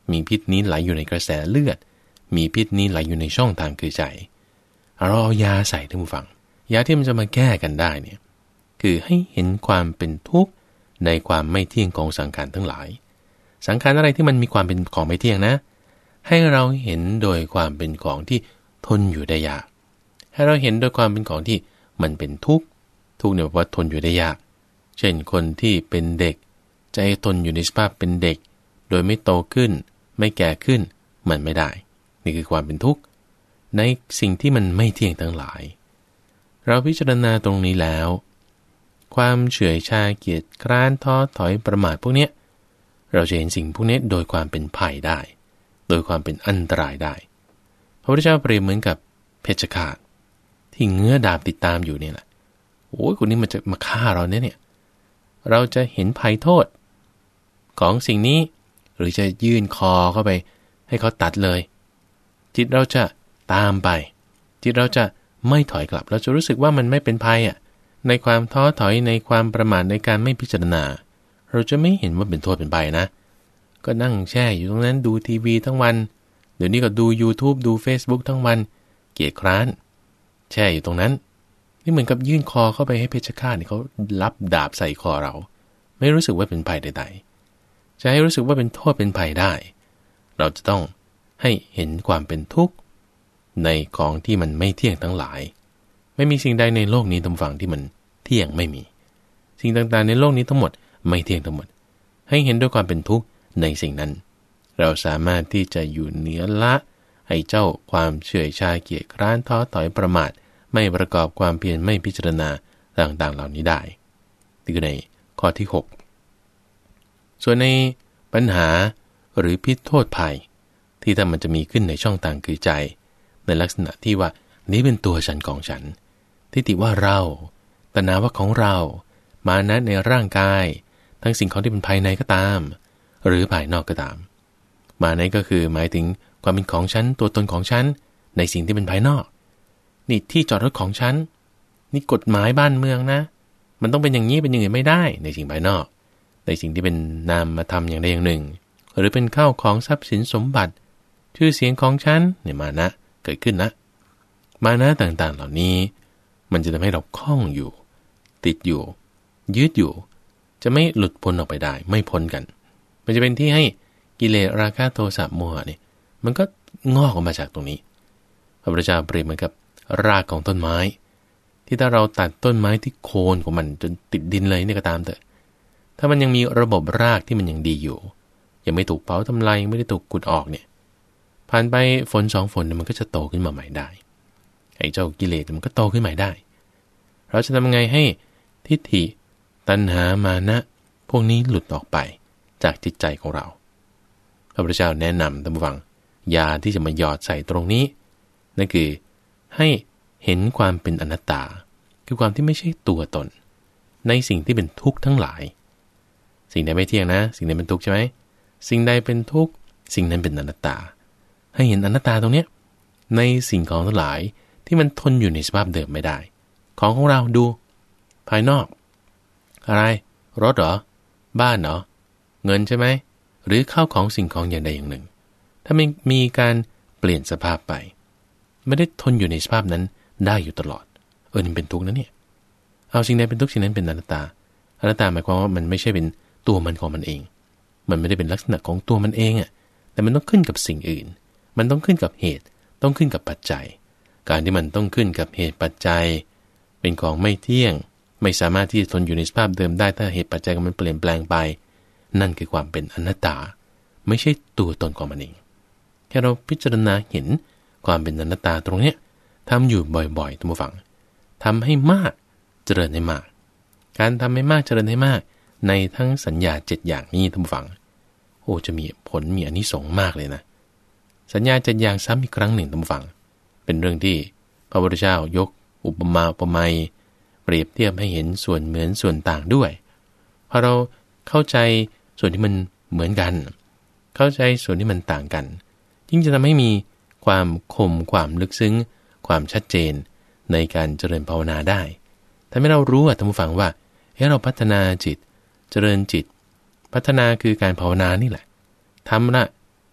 มีพิษนี้ไหลอยู่ในกระแสเลือดมีพิษนี้ไหลอยู่ในช่องทางคือใจเราเอายาใส่ท่านผู้ฟังยาที่มันจะมาแก้กันได้เนี่ยคือให้เห็นความเป็นทุกข์ในความไม่เที่ยงของสังขารทั้งหลายสังขารอะไรที่มันมีความเป็นของไม่เที่ยงนะให้เราเห็นโดยความเป็นของที่ทนอยู่ได้ยากให้เราเห็นโดยความเป็นของที่มันเป็นทุกข์ทุกข์เนี่ยว่าทนอยู่ได้ยากเช่นคนที่เป็นเด็กใจทนอยู่ในสภาพเป็นเด็กโดยไม่โตขึ้นไม่แก่ขึ้นมันไม่ได้นี่คือความเป็นทุกข์ในสิ่งที่มันไม่เที่ยงทั้งหลายเราพิจารณาตรงนี้แล้วความเฉื่อยชาเกียจคร้านท้อถอยประมาทพวกเนี้ยเราจะเห็นสิ่งพวกนี้โดยความเป็นภัยได้โดยความเป็นอันตรายได้พระพุทธเจ้าเปรียบเหมือนกับเพชฌฆาตที่เงื้อดาบติดตามอยู่เนี่ยแหละโอ้ยคนนี้มันจะมาฆ่าเราเนี่ยเนี่ยเราจะเห็นภัยโทษของสิ่งนี้หรือจะยื่นคอเข้าไปให้เขาตัดเลยจิตเราจะตามไปจิตเราจะไม่ถอยกลับเราจะรู้สึกว่ามันไม่เป็นภัยอ่ะในความท้อถอยในความประมาทในการไม่พิจารณาเราจะไม่เห็นว่าเป็นโทษเป็นภัยนะก็นั่งแช่อยู่ตรงนั้นดูทีวีทั้งวันเดี๋ยวนี้ก็ดู YouTube ดู Facebook ทั้งวันเกียจคร้านแช่อยู่ตรงนั้นนี่เหมือนกับยื่นคอเข้าไปให้เพชฌฆาตนี่เขารับดาบใส่คอเราไม่รู้สึกว่าเป็นภัยใดๆจะให้รู้สึกว่าเป็นโทษเป็นภัยได้เราจะต้องให้เห็นความเป็นทุกข์ในของที่มันไม่เที่ยงทั้งหลายไม่มีสิ่งใดในโลกนี้ทั้งฝั่งที่มันเที่ยงไม่มีสิ่งต่างๆในโลกนี้ทั้งหมดไม่เที่ยงทั้งหมดให้เห็นด้วยความเป็นทุกข์ในสิ่งนั้นเราสามารถที่จะอยู่เหนือละให้เจ้าความเฉื่อยชาเกียจคร้านท้อถอยประมาทไม่ประกอบความเพียรไม่พิจารณาต่างๆเหล่านี้ได้นี่คือในข้อที่หกส่วนในปัญหาหรือพิษโทษภัยที่ถ้ามันจะมีขึ้นในช่องทางคือใจในลักษณะที่ว่านี้เป็นตัวฉันของฉันทิฏฐิว่าเราตณาว่าของเรามานะในร่างกายทั้งสิ่งของที่เป็นภายในก็ตามหรือภายนอกก็ตามมานะก็คือหมายถึงความเป็นของฉันตัวตนของฉันในสิ่งที่เป็นภายนอกนี่ที่จอดรถของฉันนี่กฎหมายบ้านเมืองนะมันต้องเป็นอย่างนี้เป็นอย่างอื่นไม่ได้ในสิ่งภายนอกในสิ่งที่เป็นนามธรรมอย่างใดอย่างหนึ่งหรือเป็นข้าวของทรัพย์สินสมบัติชื่อเสียงของฉันเนี่ยมานะเกิดขึ้นนะมานะต่างๆเหล่านี้มันจะทำให้เราคล้องอยู่ติดอยู่ยึดอยู่จะไม่หลุดพ้นออกไปได้ไม่พ้นกันมันจะเป็นที่ให้กิเลสราคะโทสะโมหะเนี่ยมันก็งอกออกมาจากตรงนี้พระพุทธเจ้าเปรียบเหมือนกับรากของต้นไม้ที่ถ้าเราตัดต้นไม้ที่โคนของมันจนติดดินเลยนี่ก็ตามเถอะถ้ามันยังมีระบบรากที่มันยังดีอยู่ยังไม่ถูกเผาทำลายยังไม่ได้ถูกกุดออกเนี่ยผ่านไปฝนสองฝนมันก็จะโตขึ้นมาใหม่ได้ไอ้เจ้ากิเลสมันก็โตขึ้นใหม่ได้เราจะทำยังไงให้ทิฏฐิตัณหามานะพวกนี้หลุดออกไปจากจิตใจของเราพระพุทธเจ้าแนะนำท่านผู้ฟังยาที่จะมาหยอดใส่ตรงนี้นั่นคือให้เห็นความเป็นอนัตตาคือความที่ไม่ใช่ตัวตนในสิ่งที่เป็นทุกข์ทั้งหลายสิ่งใดไม่เที่ยงนะสิ่งใดเป็นทุกข์ใช่ไหมสิ่งใดเป็นทุกข์สิ่งนั้นเป็นอนัตตาให้เห็นอนัตตาตรงนี้ในสิ่งของทั้งหลายที่มันทนอยู่ในสภาพเดิมไม่ได้ของของเราดูภายนอกอะไรรถเหรอบ้านเหรอเงินใช่ไหมหรือข้าวของสิ่งของอย่างใดอย่างหนึ่งถ้าไม่มีการเปลี่ยนสภาพไปไม่ได้ทนอยู่ในสภาพนั้นได้อยู่ตลอดเออนี่เป็นทุกข์นะเนี่ยเอาสิ่งใดเป็นทุกข์สิ่งนั้นเป็นอนัตตาอนัตตาหมายความว่ามันไม่ใช่เป็นตัวมันของมันเองมันไม่ได้เป็นลักษณะของตัวมันเองอ่ะแต่มันต้องขึ้นกับสิ่งอื่นมันต้องขึ้นกับเหตุต้องขึ้นกับปัจจัยการที่มันต้องขึ้นกับเหตุปัจจัยเป็นของไม่เที่ยงไม่สามารถที่จะทนอยู่ในสภาพเดิมได้ถ้าเหตุปัจจัยมันเปลี่ยนแปลงไปนั่นคือความเป็นอนัตตาไม่ใช่ตัวตนของมันเองแค่เราพิจารณาเห็นความเป็นอนัตตาตรงนี้ทำอยู่บ่อยๆท่านผู้ฟังทำให้มากเจริญให้มากการทำให้มากเจริญให้มากในทั้งสัญญาเจ็ดอย่างนี้ท่านผู้ฟังโอ้จะมีผลมีอานิสงส์มากเลยนะสัญญาเจ็ดอย่างซ้ำอีกครั้งหนึ่งท่านผู้ฟังเป็นเรื่องที่พระพุทธเจ้ายกอุปมาอุปไมยเปรียบเทียบให้เห็นส่วนเหมือนส่วนต่างด้วยพอเราเข้าใจส่วนที่มันเหมือนกันเข้าใจส่วนที่มันต่างกันยิ่งจะทำให้มีความคมความลึกซึ้งความชัดเจนในการเจริญภาวนาได้ทำให้เรารู้อ่ะท่านผู้ฟังว่าให้เราพัฒนาจิตเจริญจิตพัฒนาคือการภาวนานี่แหละทำละ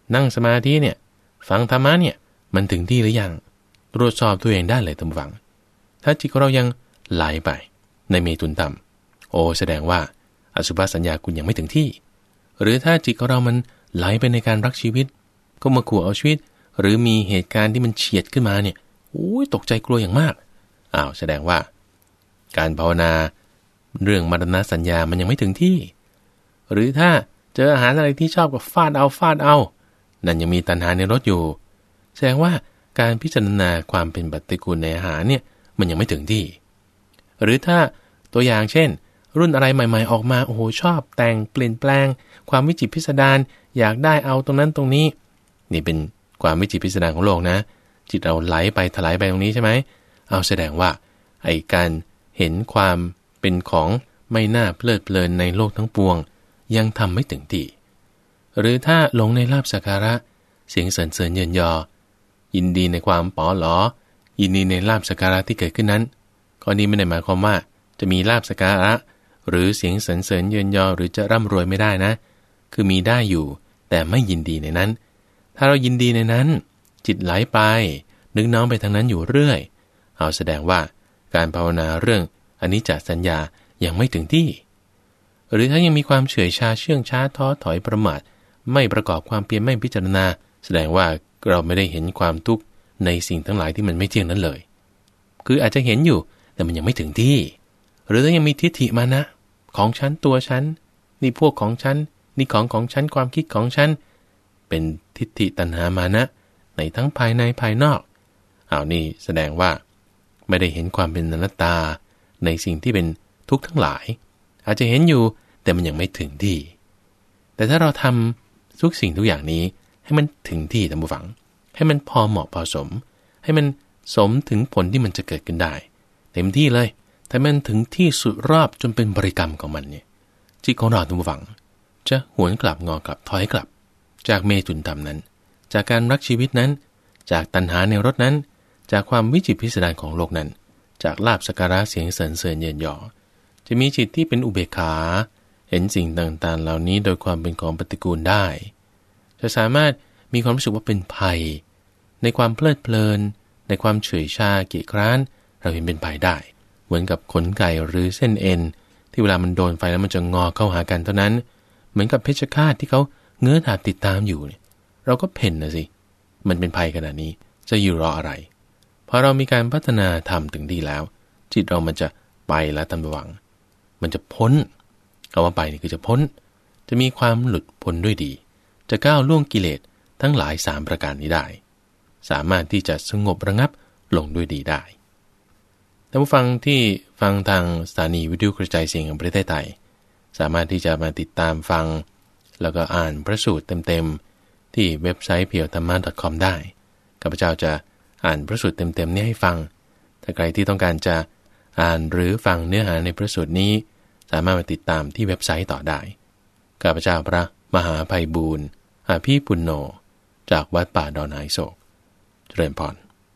นั่งสมาธิเนี่ยฟังธรรมะเนี่ยมันถึงที่หรือยังตรวจสอบตัวเองได้เลยท่านผู้ฟังถ้าจิตของเรายังไหลไปในเมตุนต่ำโอ้แสดงว่าอสุภสัญญาคุณยังไม่ถึงที่หรือถ้าจิตของเรามันไหลไปในการรักชีวิตก็มาขู่เอาชีวิตหรือมีเหตุการณ์ที่มันเฉียดขึ้นมาเนี่ยโอ้ยตกใจกลัวอย่างมากอ้าวแสดงว่าการภาวนาเรื่องมรณะสัญญามันยังไม่ถึงที่หรือถ้าเจออาหารอะไรที่ชอบก็ฟาดเอาฟาดเอานั่นยังมีตัณหาในรสอยู่แสดงว่าการพิจารณาความเป็นปฏิกูลในอาหารเนี่ยมันยังไม่ถึงที่หรือถ้าตัวอย่างเช่นรุ่นอะไรใหม่ๆออกมาโอ้โหชอบแต่งเปลี่ยนแปลงความวิจิตรพิสดารอยากได้เอาตรงนั้นตรงนี้นี่เป็นความวิจิตรพิสดารของโลกนะจิตเราไหลไปถลายไปตรงนี้ใช่ไหมเอาแสดงว่าไอ้การเห็นความเป็นของไม่น่าเพลิดเพลินในโลกทั้งปวงยังทำไม่ถึงที่หรือถ้าหลงในลาภสักการะเสียงสรรเสริญเยินยอยินดีในความป๋อหลอยินดีในลาภสักการะที่เกิดขึ้นนั้นข้อนี้ไม่ได้หมายความว่าจะมีลาภสักการะหรือเสียงสรรเสริญเยินยอหรือจะร่ำรวยไม่ได้นะคือมีได้อยู่แต่ไม่ยินดีในนั้นถ้าเรายินดีในนั้นจิตไหลไปนึกน้อมไปทางนั้นอยู่เรื่อยเอาแสดงว่าการภาวนาเรื่องอนิจจสัญญายังไม่ถึงที่หรือถ้ายังมีความเฉื่อยชาเชื่องช้าท้อถอยประมาทไม่ประกอบความเพียรไม่พิจารณาแสดงว่าเราไม่ได้เห็นความทุกข์ในสิ่งทั้งหลายที่มันไม่เที่ยงนั้นเลยคืออาจจะเห็นอยู่แต่มันยังไม่ถึงที่หรือถ้ายังมีทิฏฐิมานะของฉันตัวฉันนี่พวกของฉันนี่ของของฉันความคิดของฉันเป็นทิฏฐิตัณหามานะในทั้งภายในภายนอกเอานี่แสดงว่าไม่ได้เห็นความเป็นอนัตตาในสิ่งที่เป็นทุกข์ทั้งหลายอาจจะเห็นอยู่แต่มันยังไม่ถึงที่แต่ถ้าเราทำทุกสิ่งทุกอย่างนี้ให้มันถึงที่ท่านผู้ฟังให้มันพอเหมาะพอสมให้มันสมถึงผลที่มันจะเกิดขึ้นได้เต็มที่เลยถ้ามันถึงที่สุดรอบจนเป็นบริกรรมของมันเนี่ยจิตของเราท่านผู้ฟังจะหวนกลับงอกลับถอยกลับจากเมตุนธรรมนั้นจากการรักชีวิตนั้นจากตัณหาในรสนั้นจากความวิจิตรพิสดารของโลกนั้นจากลาภสักการะเสียงสรรเสริญเยินยอจะมีจิตที่เป็นอุเบกขาเห็นสิ่งต่างๆเหล่านี้โดยความเป็นของปฏิกูลได้จะสามารถมีความรู้สึกว่าเป็นภัยในความเพลิดเพลินในความเฉยชาเกียจคร้านเราเห็นเป็นภัยได้เหมือนกับขนไก่หรือเส้นเอ็นที่เวลามันโดนไฟแล้วมันจะงอเข้าหากันเท่านั้นเหมือนกับเพชฌฆาตที่เขาเงื้อดาบติดตามอยู่เนี่ยเราก็เพ่นนะสิมันเป็นภัยขนาดนี้จะอยู่รออะไรพอเรามีการพัฒนาธรรมถึงดีแล้วจิตเรามันจะไปแล้วตั้งหวังมันจะพ้นคำว่าไปนี่คือจะพ้นจะมีความหลุดพ้นด้วยดีจะก้าวล่วงกิเลสทั้งหลายสามประการนี้ได้สามารถที่จะสงบระงับลงด้วยดีได้ท่านผู้ฟังที่ฟังทางสถานีวิทยุกระจายเสียงแห่งประเทศไทยสามารถที่จะมาติดตามฟังแล้วก็อ่านพระสูตรเต็มๆที่เว็บไซต์ เพียวธรรมะ .com ได้ข้าพเจ้าจะอ่านพระสูตรเต็มๆนี้ให้ฟังถ้าใครที่ต้องการจะอ่านหรือฟังเนื้อหาในพระสูตรนี้สามารถมาติดตามที่เว็บไซต์ต่อได้ข้าพเจ้าพระมหาไพบูลย์อาภีปุณโญจากวัดป่าดอนหายโศกเจริญพร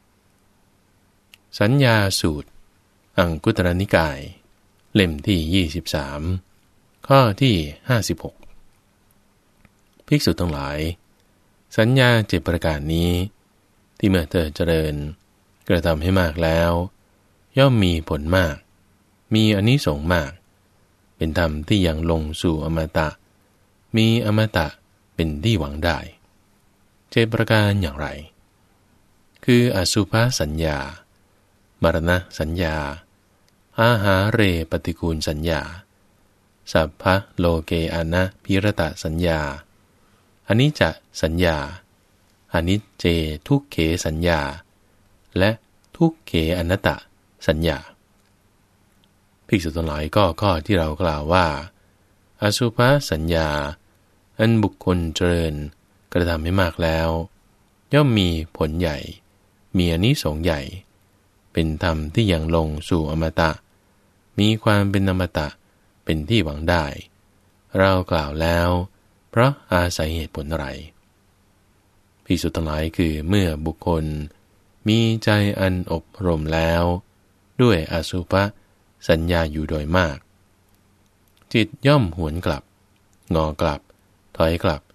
สัญญาสูตรอังคุตรนิกายเล่มที่ยี่สิบสามข้อที่ห้าสิบหกภิกษุทั้งหลายสัญญาเจ็ดประการนี้ที่เมื่อเธอเจริญกระทำให้มากแล้วย่อมมีผลมากมีอานิสงส์มากเป็นธรรมที่ยังลงสู่อมตะมีอมตะเป็นที่หวังได้เจ็ดประการอย่างไรคืออสุภสัญญามรณะสัญญาอาหาเรปฏิกูลสัญญาสัพพะโลเกอนะพิรตสัญญาอนิจจสัญญาอนิจเจทุกเขสัญญาและทุกเขอนัตตสัญญาภิกษุทั้งหลายก็ข้อที่เรากล่าวว่าอสุภสัญญาอันบุคคลเจริญกระทำให้มากแล้วย่อมมีผลใหญ่มีอานิสงส์ใหญ่เป็นธรรมที่ยังลงสู่อมตะมีความเป็นอมตะเป็นที่หวังได้เรากล่าวแล้วเพราะอาศัยเหตุผลอะไรภิกษุทั้งหลายคือเมื่อบุคคลมีใจอันอบรมแล้วด้วยอสุภสัญญาอยู่โดยมากจิตย่อมหวนกลับงอกลับถอยกลับ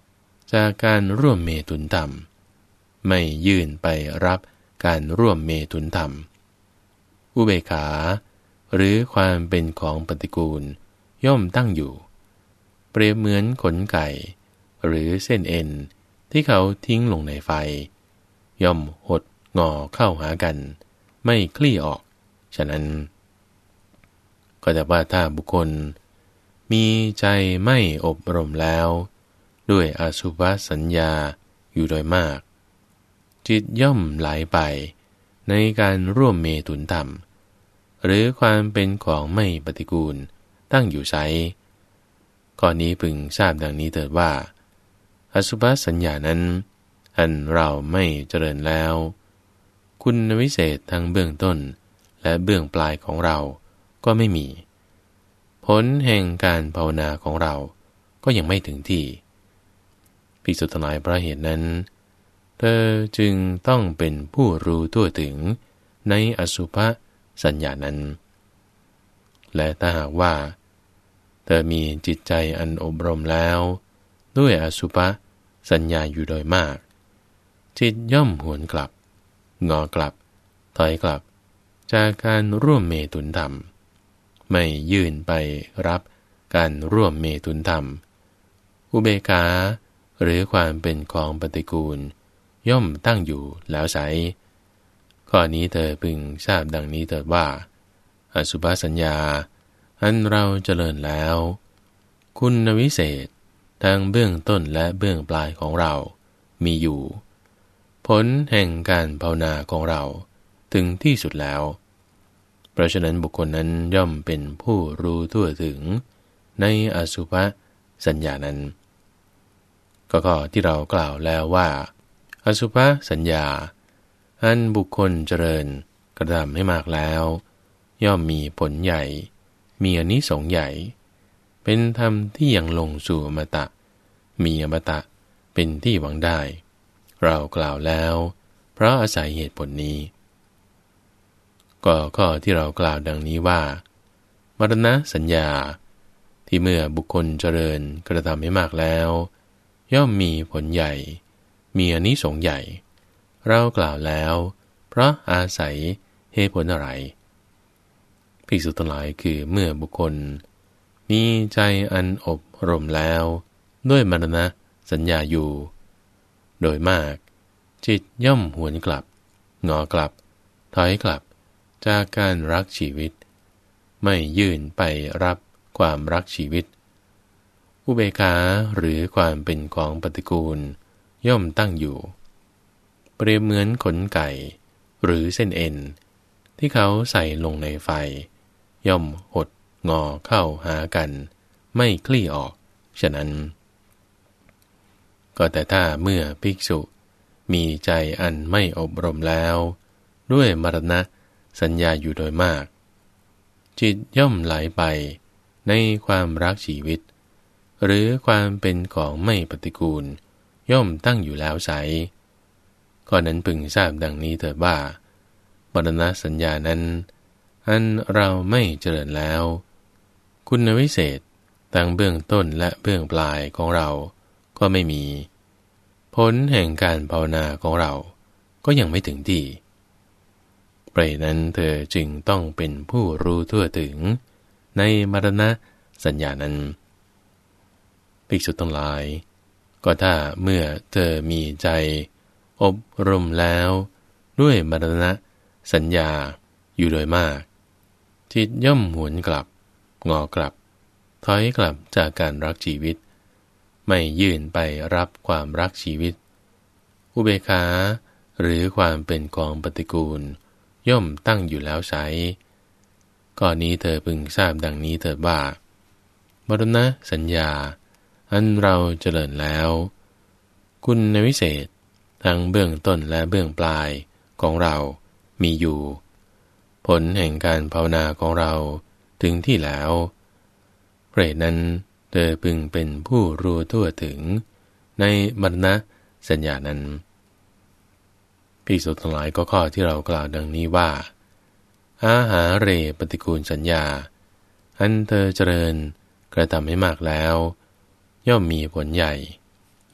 จากการร่วมเมตุนธรรมไม่ยื่นไปรับการร่วมเมตุนธรรมอุเบกขาหรือความเป็นของปฏิกูลย่อมตั้งอยู่เปรียบเหมือนขนไก่หรือเส้นเอ็นที่เขาทิ้งลงในไฟย่อมหดงอเข้าหากันไม่คลี่ออกฉะนั้นก็แต่ว่าถ้าบุคคลมีใจไม่อบรมแล้วด้วยอสุภสัญญาอยู่โดยมากจิตย่อมไหลไปในการร่วมเมตุนธรรมหรือความเป็นของไม่ปฏิกูลตั้งอยู่ไสข้อนี้พึงทราบดังนี้เถิดว่าอสุภสัญญานั้นอันเราไม่เจริญแล้วคุณวิเศษทั้งเบื้องต้นและเบื้องปลายของเราก็ไม่มีผลแห่งการภาวนาของเราก็ยังไม่ถึงที่ภิกษุทั้งหลายเพราะเหตุนั้นเธอจึงต้องเป็นผู้รู้ทั่วถึงในอสุภสัญญานั้นและถ้าหากว่าเธอมีจิตใจอันอบรมแล้วด้วยอสุภสัญญาอยู่โดยมากจิตย่อมหวนกลับงอกลับถอยกลับจากการร่วมเมตุนธรรมไม่ยื่นไปรับการร่วมเมตุนธรรมอุเบกขาหรือความเป็นของปฏิกูลย่อมตั้งอยู่แล้วไสข้อนี้เธอพึงทราบดังนี้เถิดว่าอสุภสัญญาอันเราเจริญแล้วคุณวิเศษทั้งเบื้องต้นและเบื้องปลายของเรามีอยู่ผลแห่งการภาวนาของเราถึงที่สุดแล้วเพราะฉะนั้นบุคคลนั้นย่อมเป็นผู้รู้ทั่วถึงในอสุภสัญญานั้นก็ข้อที่เรากล่าวแล้วว่าอสุภสัญญาอันบุคคลเจริญกระทำให้มากแล้วย่อมมีผลใหญ่มีอานิสงส์ใหญ่เป็นธรรมที่ยังลงสู่อมตะมีอมตะเป็นที่หวังได้เรากล่าวแล้วเพราะอาศัยเหตุผลนี้ก็ข้อที่เรากล่าวดังนี้ว่ามรณสัญญาที่เมื่อบุคคลเจริญกระทำให้มากแล้วย่อมมีผลใหญ่มีอานิสงส์ใหญ่เรากล่าวแล้วเพราะอาศัยเหตุผลอะไรภิกษุทั้งหลายคือเมื่อบุคคลมีใจอันอบรมแล้วด้วยมรณสัญญาอยู่โดยมากจิตย่อมหวนกลับงอกลับถอยกลับจากการรักชีวิตไม่ยื่นไปรับความรักชีวิตอุเบกขาหรือความเป็นของปฏิกูลย่อมตั้งอยู่เปรียบเหมือนขนไก่หรือเส้นเอ็นที่เขาใส่ลงในไฟย่อมหดงอเข้าหากันไม่คลี่ออกฉะนั้นก็แต่ถ้าเมื่อภิกษุมีใจอันไม่อบรมแล้วด้วยมรณะสัญญาอยู่โดยมากจิตย่อมไหลไปในความรักชีวิตหรือความเป็นของไม่ปฏิกูลย่อมตั้งอยู่แล้วไสข้อนั้นพึงทราบดังนี้เถิดว่ามรณะสัญญานั้นอันเราไม่เจริญแล้วคุณวิเศษทั้งเบื้องต้นและเบื้องปลายของเราก็ไม่มีผลแห่งการภาวนาของเราก็ยังไม่ถึงที่เพราะนั้นเธอจึงต้องเป็นผู้รู้ทั่วถึงในมรณะสัญญานั้นภิกษุทั้งหลายก็ถ้าเมื่อเธอมีใจอบรมแล้วด้วยมรณะสัญญาอยู่โดยมากจิตย่อมหวนกลับงอกลับถอยกลับจากการรักชีวิตไม่ยื่นไปรับความรักชีวิตอุเบกขาหรือความเป็นของปฏิกูลย่อมตั้งอยู่แล้วไสข้อนี้เธอพึงทราบดังนี้เถิดว่ามรณะสัญญาอันเราเจริญแล้วคุณวิเศษทั้งเบื้องต้นและเบื้องปลายของเรามีอยู่ผลแห่งการภาวนาของเราถึงที่แล้วเพราะนั้นเธอพึงเป็นผู้รู้ทั่วถึงในมรณะสัญญานั้นภิกษุทั้งหลายก็ข้อที่เรากล่าวดังนี้ว่าอาหาเรปฏิกูลสัญญาอันเธอเจริญกระทำให้มากแล้วย่อมมีผลใหญ่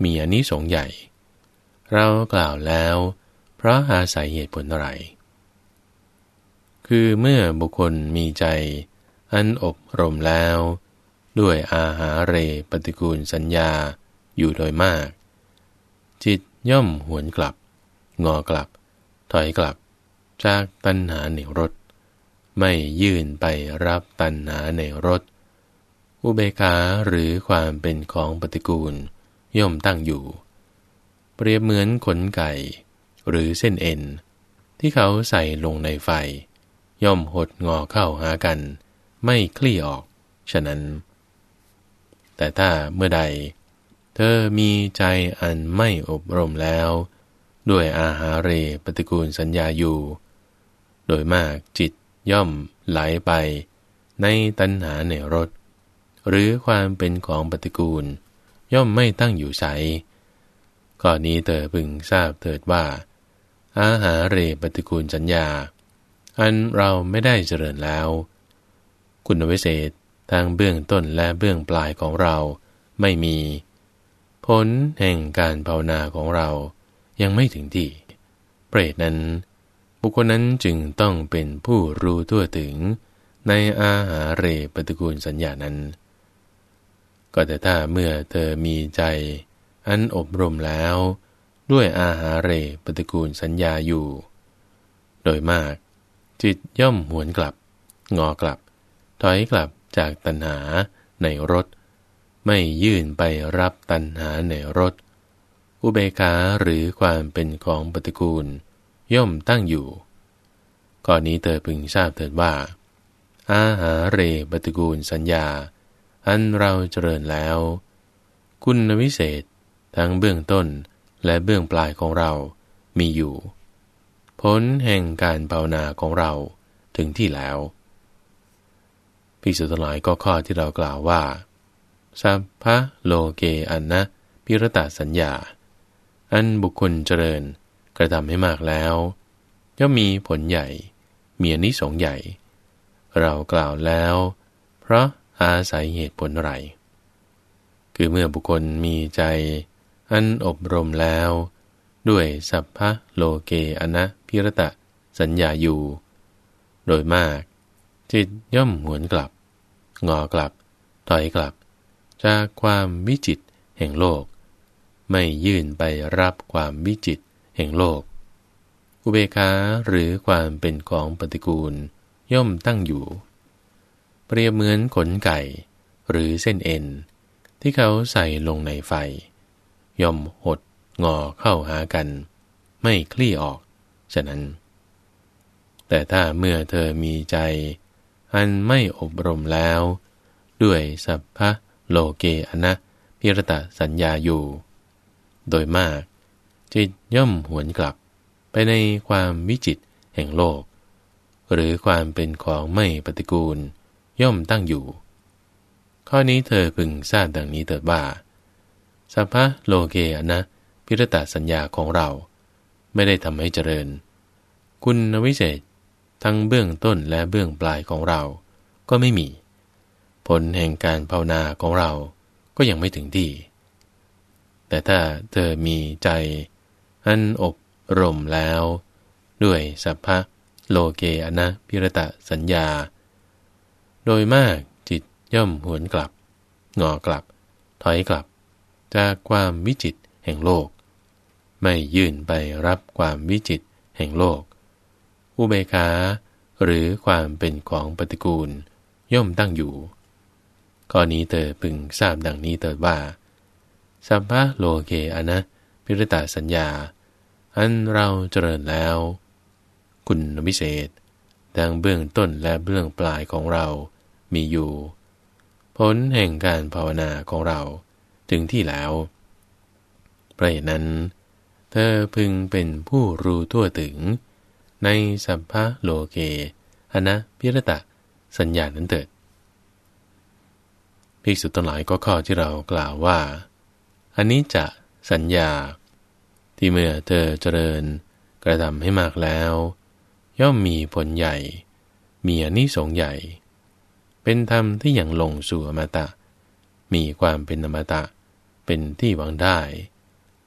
มีอานิสงส์ใหญ่เรากล่าวแล้วเพราะอาศัยเหตุผลอะไรคือเมื่อบุคคลมีใจอันอบรมแล้วด้วยอาหาเรปฏิกูลสัญญาอยู่โดยมากจิตย่อมหวนกลับงอกลับถอยกลับจากตัณหาในรสไม่ยื่นไปรับตัณหาในรสอุเบกขาหรือความเป็นของปฏิกูลย่อมตั้งอยู่เปรียบเหมือนขนไก่หรือเส้นเอ็นที่เขาใส่ลงในไฟย่อมหดงอเข้าหากันไม่คลี่ออกฉะนั้นแต่ถ้าเมื่อใดเธอมีใจอันไม่อบรมแล้วด้วยอาหาเรปฏิกูลสัญญาอยู่โดยมากจิตย่อมไหลไปในตัณหาในรสหรือความเป็นของปฏิกูลย่อมไม่ตั้งอยู่ใสข้อนี้เธอพึงทราบเถิดว่าอาหาเรปฏิกูลสัญญาอันเราไม่ได้เจริญแล้วคุณวิเศษทางเบื้องต้นและเบื้องปลายของเราไม่มีผลแห่งการภาวนาของเรายังไม่ถึงที่เปรตนั้นบุคคลนั้นจึงต้องเป็นผู้รู้ทั่วถึงในอาหาเรปฏิกูลสัญญานั้นก็แต่ถ้าเมื่อเธอมีใจอันอบรมแล้วด้วยอาหาเรปฏิกูลสัญญาอยู่โดยมากจิตย่อมหวนกลับงอกลับถอยกลับจากตัณหาในรสไม่ยื่นไปรับตัณหาในรสอุเบกขาหรือความเป็นของปฏิกูลย่อมตั้งอยู่ข้อนี้เธอพึงทราบเถิดว่าอาหาเรปฏิกูลสัญญาอันเราเจริญแล้วคุณวิเศษทั้งเบื้องต้นและเบื้องปลายของเรามีอยู่ผลแห่งการภาวนาของเราถึงที่แล้วภิกษุทั้งหลายก็ข้อที่เรากล่าวว่าสัพพะโลเกอันนะพิรตสัญญาอันบุคคลเจริญกระทำให้มากแล้วย่อมมีผลใหญ่มีอานิสงส์ใหญ่เรากล่าวแล้วเพราะอาศัยเหตุผลอะไรคือเมื่อบุคคลมีใจอันอบรมแล้วด้วยสัพพะโลเกอันนะพิรตสัญญาอยู่โดยมากจิตย่อมหวนกลับงอกลับถอยกลับจากความวิจิตรแห่งโลกไม่ยื่นไปรับความวิจิตรแห่งโลกอุเบกขาหรือความเป็นของปฏิกูลย่อมตั้งอยู่เปรียบเหมือนขนไก่หรือเส้นเอ็นที่เขาใส่ลงในไฟย่อมหดงอเข้าหากันไม่คลี่ออกฉะนั้นแต่ถ้าเมื่อเธอมีใจอันไม่อบรมแล้วด้วยสัพพะโลเกอันนะพิรตสัญญาอยู่โดยมากจิตย่อมหวนกลับไปในความวิจิตรแห่งโลกหรือความเป็นของไม่ปฏิกูลย่อมตั้งอยู่ข้อนี้เธอพึงทราบดังนี้เถิดว่าสัพพะโลเกอันนะพิรตสัญญาของเราไม่ได้ทำให้เจริญคุณวิเศษทั้งเบื้องต้นและเบื้องปลายของเราก็ไม่มีผลแห่งการภาวนาของเราก็ยังไม่ถึงที่แต่ถ้าเธอมีใจอันอบรมแล้วด้วยสัพพะโลเกอันนะพิรตสัญญาโดยมากจิตย่อมหวนกลับงอกลับถอยกลับจากความวิจิตรแห่งโลกไม่ยื่นไปรับความวิจิตรแห่งโลกอุเบกขาหรือความเป็นของปฏิกูลย่อมตั้งอยู่ข้อนี้เธอพึงทราบดังนี้เถิดว่าสัพพะโลเกอันนะพิรตสัญญาอันเราเจริญแล้วคุณวิเศษดังเบื้องต้นและเบื้องปลายของเรามีอยู่ผลแห่งการภาวนาของเราถึงที่แล้วเพราะเหตุนั้นเธอพึงเป็นผู้รู้ทั่วถึงในสัพพะโลเกอันนะพิรตสัญญานั้นเถิดภิกษุทั้งหลายก็ข้อที่เรากล่าวว่าอันนี้จะสัญญาที่เมื่อเธอเจริญกระทำให้มากแล้วย่อมมีผลใหญ่มีอานิสงส์ใหญ่เป็นธรรมที่ยังลงสู่อมตะมีความเป็นอมตะเป็นที่หวังได้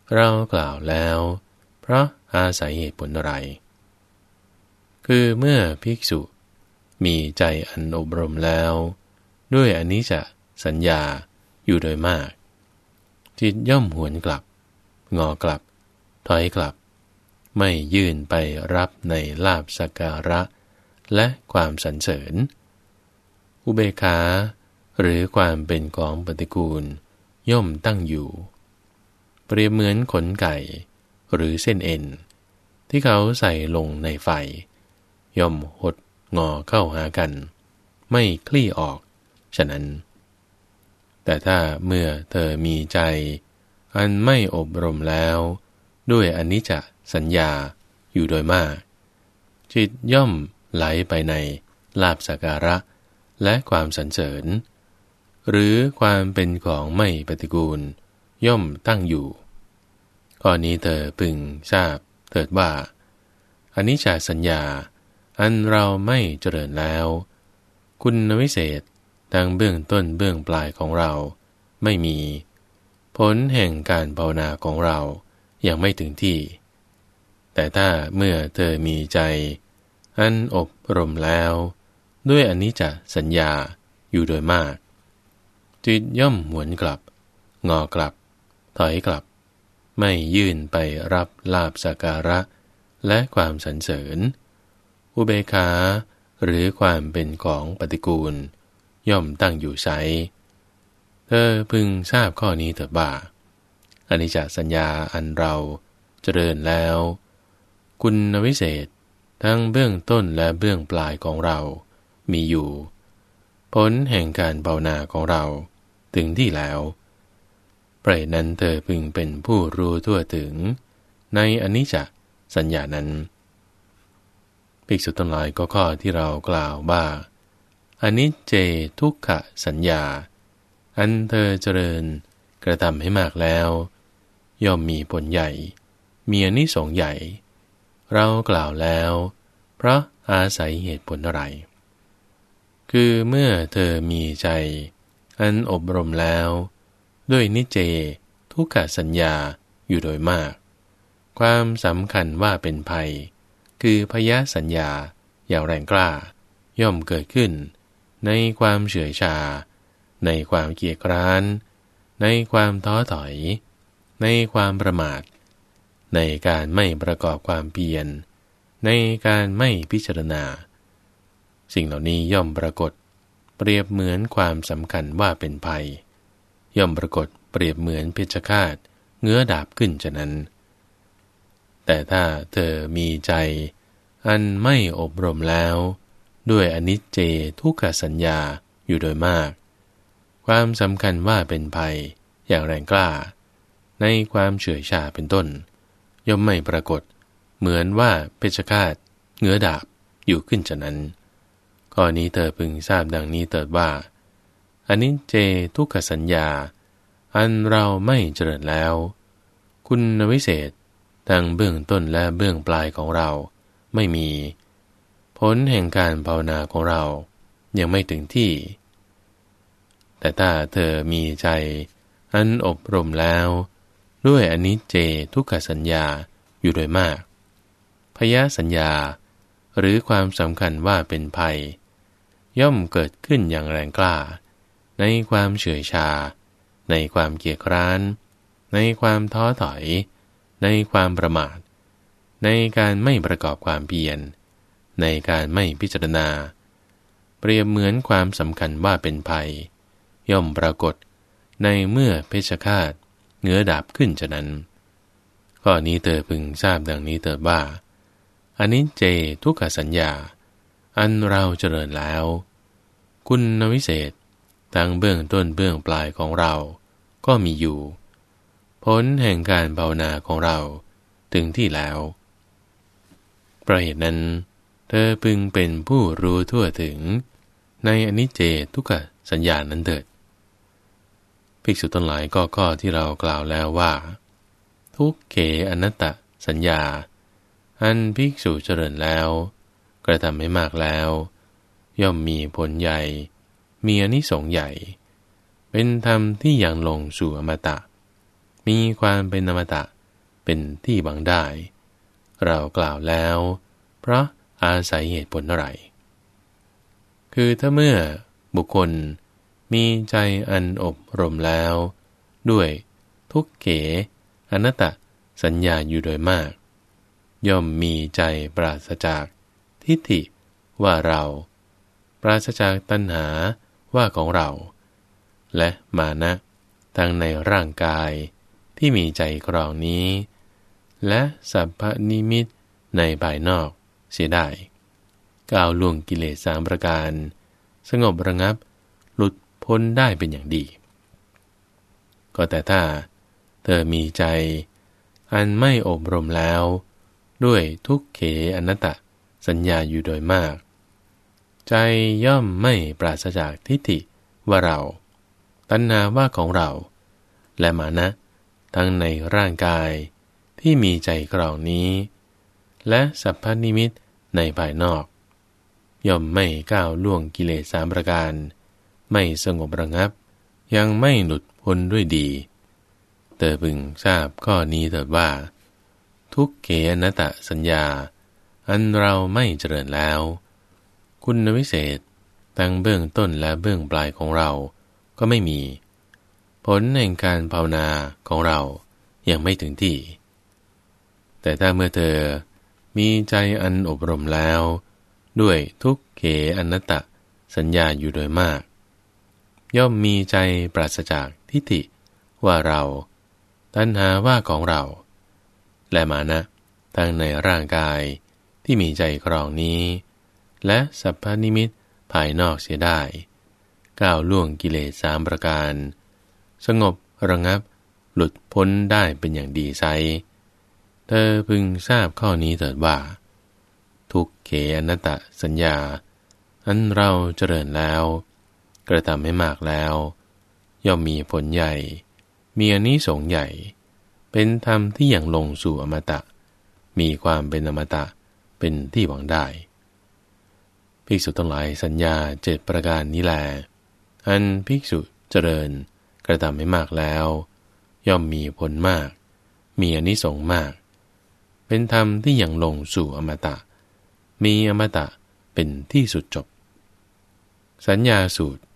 เรากล่าวแล้วเพราะอาศัยเหตุผลอะไรคือเมื่อภิกษุมีใจอันอบรมแล้วด้วยอนิจจสัญญาอยู่โดยมากจิตย่อมหวนกลับงอกลับถอยกลับไม่ยื่นไปรับในลาภสักการะและความสรรเสริญอุเบกขาหรือความเป็นของปฏิกูลย่อมตั้งอยู่เปรียบเหมือนขนไก่หรือเส้นเอ็นที่เขาใส่ลงในไฟย่อมหดงอเข้าหากันไม่คลี่ออกฉะนั้นแต่ถ้าเมื่อเธอมีใจอันไม่อบรมแล้วด้วยอนิจจสัญญาอยู่โดยมากจิตย่อมไหลไปในลาภสักการะและความสรรเสริญหรือความเป็นของไม่ปฏิกูลย่อมตั้งอยู่ข้อนี้เธอพึงทราบเถิดว่าอนิจจสัญญาอันเราไม่เจริญแล้วคุณวิเศษทางเบื้องต้นเบื้องปลายของเราไม่มีผลแห่งการภาวนาของเรายังไม่ถึงที่แต่ถ้าเมื่อเธอมีใจอันอบรมแล้วด้วยอนิจจสัญญาอยู่โดยมากจิตย่อมหวนกลับงอกลับถอยกลับไม่ยื่นไปรับลาภสักการะและความสรรเสริญอุเบกขาหรือความเป็นของปฏิกูลย่อมตั้งอยู่ไสเธอพึงทราบข้อนี้เถิดว่าอนิจจสัญญาอันเราเจริญแล้วคุณวิเศษทั้งเบื้องต้นและเบื้องปลายของเรามีอยู่ผลแห่งการภาวนาของเราถึงที่แล้วเพราะนั้นเธอพึงเป็นผู้รู้ทั่วถึงในอนิจจสัญญานั้นภิกษุทั้งหลายก็ข้อที่เรากล่าวว่าอนิจเจทุกขสัญญาอันเธอเจริญกระทำให้มากแล้วย่อมมีผลใหญ่มีอานิสงส์ใหญ่เรากล่าวแล้วเพราะอาศัยเหตุผลอะไรคือเมื่อเธอมีใจอันอบรมแล้วด้วยนิจเจทุกขสัญญาอยู่โดยมากความสำคัญว่าเป็นภัยคือพยสัญญาอย่างแรงกล้าย่อมเกิดขึ้นในความเฉื่อยชาในความเกียจคร้านในความท้อถอยในความประมาทในการไม่ประกอบความเพียรในการไม่พิจารณาสิ่งเหล่านี้ย่อมปรากฏเปรียบเหมือนความสำคัญว่าเป็นภัยย่อมปรากฏเปรียบเหมือนเพชฌฆาตเงื้อดาบขึ้นฉะนั้นแต่ถ้าเธอมีใจอันไม่อบรมแล้วด้วยอนิจเจทุกขสัญญาอยู่โดยมากความสำคัญว่าเป็นภัยอย่างแรงกล้าในความเฉื่อยชาเป็นต้นย่อมไม่ปรากฏเหมือนว่าเพชฌฆาตเงื้อดาบอยู่ขึ้นฉะนั้นข้อนี้เธอพึงทราบดังนี้เถิดว่าอนิจเจทุกขสัญญาอันเราไม่เจริญแล้วคุณวิเศษทั้งเบื้องต้นและเบื้องปลายของเราไม่มีผลแห่งการภาวนาของเรายังไม่ถึงที่แต่ถ้าเธอมีใจอันอบรมแล้วด้วยอนิจเจทุกขสัญญาอยู่โดยมากพยสัญญาหรือความสำคัญว่าเป็นภัยย่อมเกิดขึ้นอย่างแรงกล้าในความเฉื่อยชาในความเกียจคร้านในความท้อถอยในความประมาทในการไม่ประกอบความเพียรในการไม่พิจารณาเปรียบเหมือนความสำคัญว่าเป็นภัยย่อมปรากฏในเมื่อเพชฌฆาตเงื้อดาบขึ้นฉะนั้นข้อนี้เธอพึงทราบดังนี้เถิดว่าอนิจเจทุกขสัญญาอันเราเจริญแล้วคุณวิเศษทั้งเบื้องต้นเบื้องปลายของเราก็มีอยู่ผลแห่งการภาวนาของเราถึงที่แล้วเพราะเหตุนั้นเธอพึงเป็นผู้รู้ทั่วถึงในอนิจเจทุกขสัญญานั้นเถิดภิกษุทั้งหลายก็ข้อที่เรากล่าวแล้วว่าทุกเขอนัตตสัญญาอันภิกษุเจริญแล้วกระทำให้มากแล้วย่อมมีผลใหญ่มีอานิสงส์ใหญ่เป็นธรรมที่ยังลงสู่อมตะมีความเป็นอมตะเป็นที่บังได้เรากล่าวแล้วเพราะอาศัยเหตุผลอะไรคือถ้าเมื่อบุคคลมีใจอันอบรมแล้วด้วยทุกเขอนัตตสัญญาอยู่โดยมากย่อมมีใจปราศจากทิฏฐิว่าเราปราศจากตัณหาว่าของเราและมานะทั้งในร่างกายที่มีใจครองนี้และสัพพนิมิตในภายนอกเสียได้ก้าวล่วงกิเลสสามประการสงบระงับหลุดพ้นได้เป็นอย่างดีก็แต่ถ้าเธอมีใจอันไม่อบรมแล้วด้วยทุกเขอนัตตสัญญาอยู่โดยมากใจย่อมไม่ปราศจากทิฏฐิว่าเราตัณหาว่าของเราและมานะทั้งในร่างกายที่มีใจครองนี้และสัพพนิมิตในภายนอกย่อมไม่ก้าวล่วงกิเลสสามประการไม่สงบระงับยังไม่หลุดพ้นด้วยดีเธอพึงทราบข้อนี้เถิดว่าทุกเขอนัตตสัญญาอันเราไม่เจริญแล้วคุณวิเศษทั้งเบื้องต้นและเบื้องปลายของเราก็ไม่มีผลแห่งการภาวนาของเรายังไม่ถึงที่แต่ถ้าเมื่อเธอมีใจอันอบรมแล้วด้วยทุกเขอนัตตสัญญาอยู่โดยมากย่อมมีใจปราศจากทิฏฐิว่าเราตัณหาว่าของเราและมานะทั้งในร่างกายที่มีใจครองนี้และสัพพนิมิตภายนอกเสียได้ก้าวล่วงกิเลสสามประการสงบระงับหลุดพ้นได้เป็นอย่างดีไซเธอพึงทราบข้อนี้เถิดว่าทุกเขอนัตตสัญญาอันเราเจริญแล้วกระทำให้มากแล้วย่อมมีผลใหญ่มีอานิสงส์ใหญ่เป็นธรรมที่อย่างลงสู่อมตะมีความเป็นอมตะเป็นที่หวังได้ภิกษุทั้งหลายสัญญาเจ็ดประการนี้แลอันภิกษุเจริญกระทำให้มากแล้วย่อมมีผลมากมีอานิสงส์มากเป็นธรรมที่อย่างลงสู่อมตะมีอมตะเป็นที่สุดจบสัญญาสูตร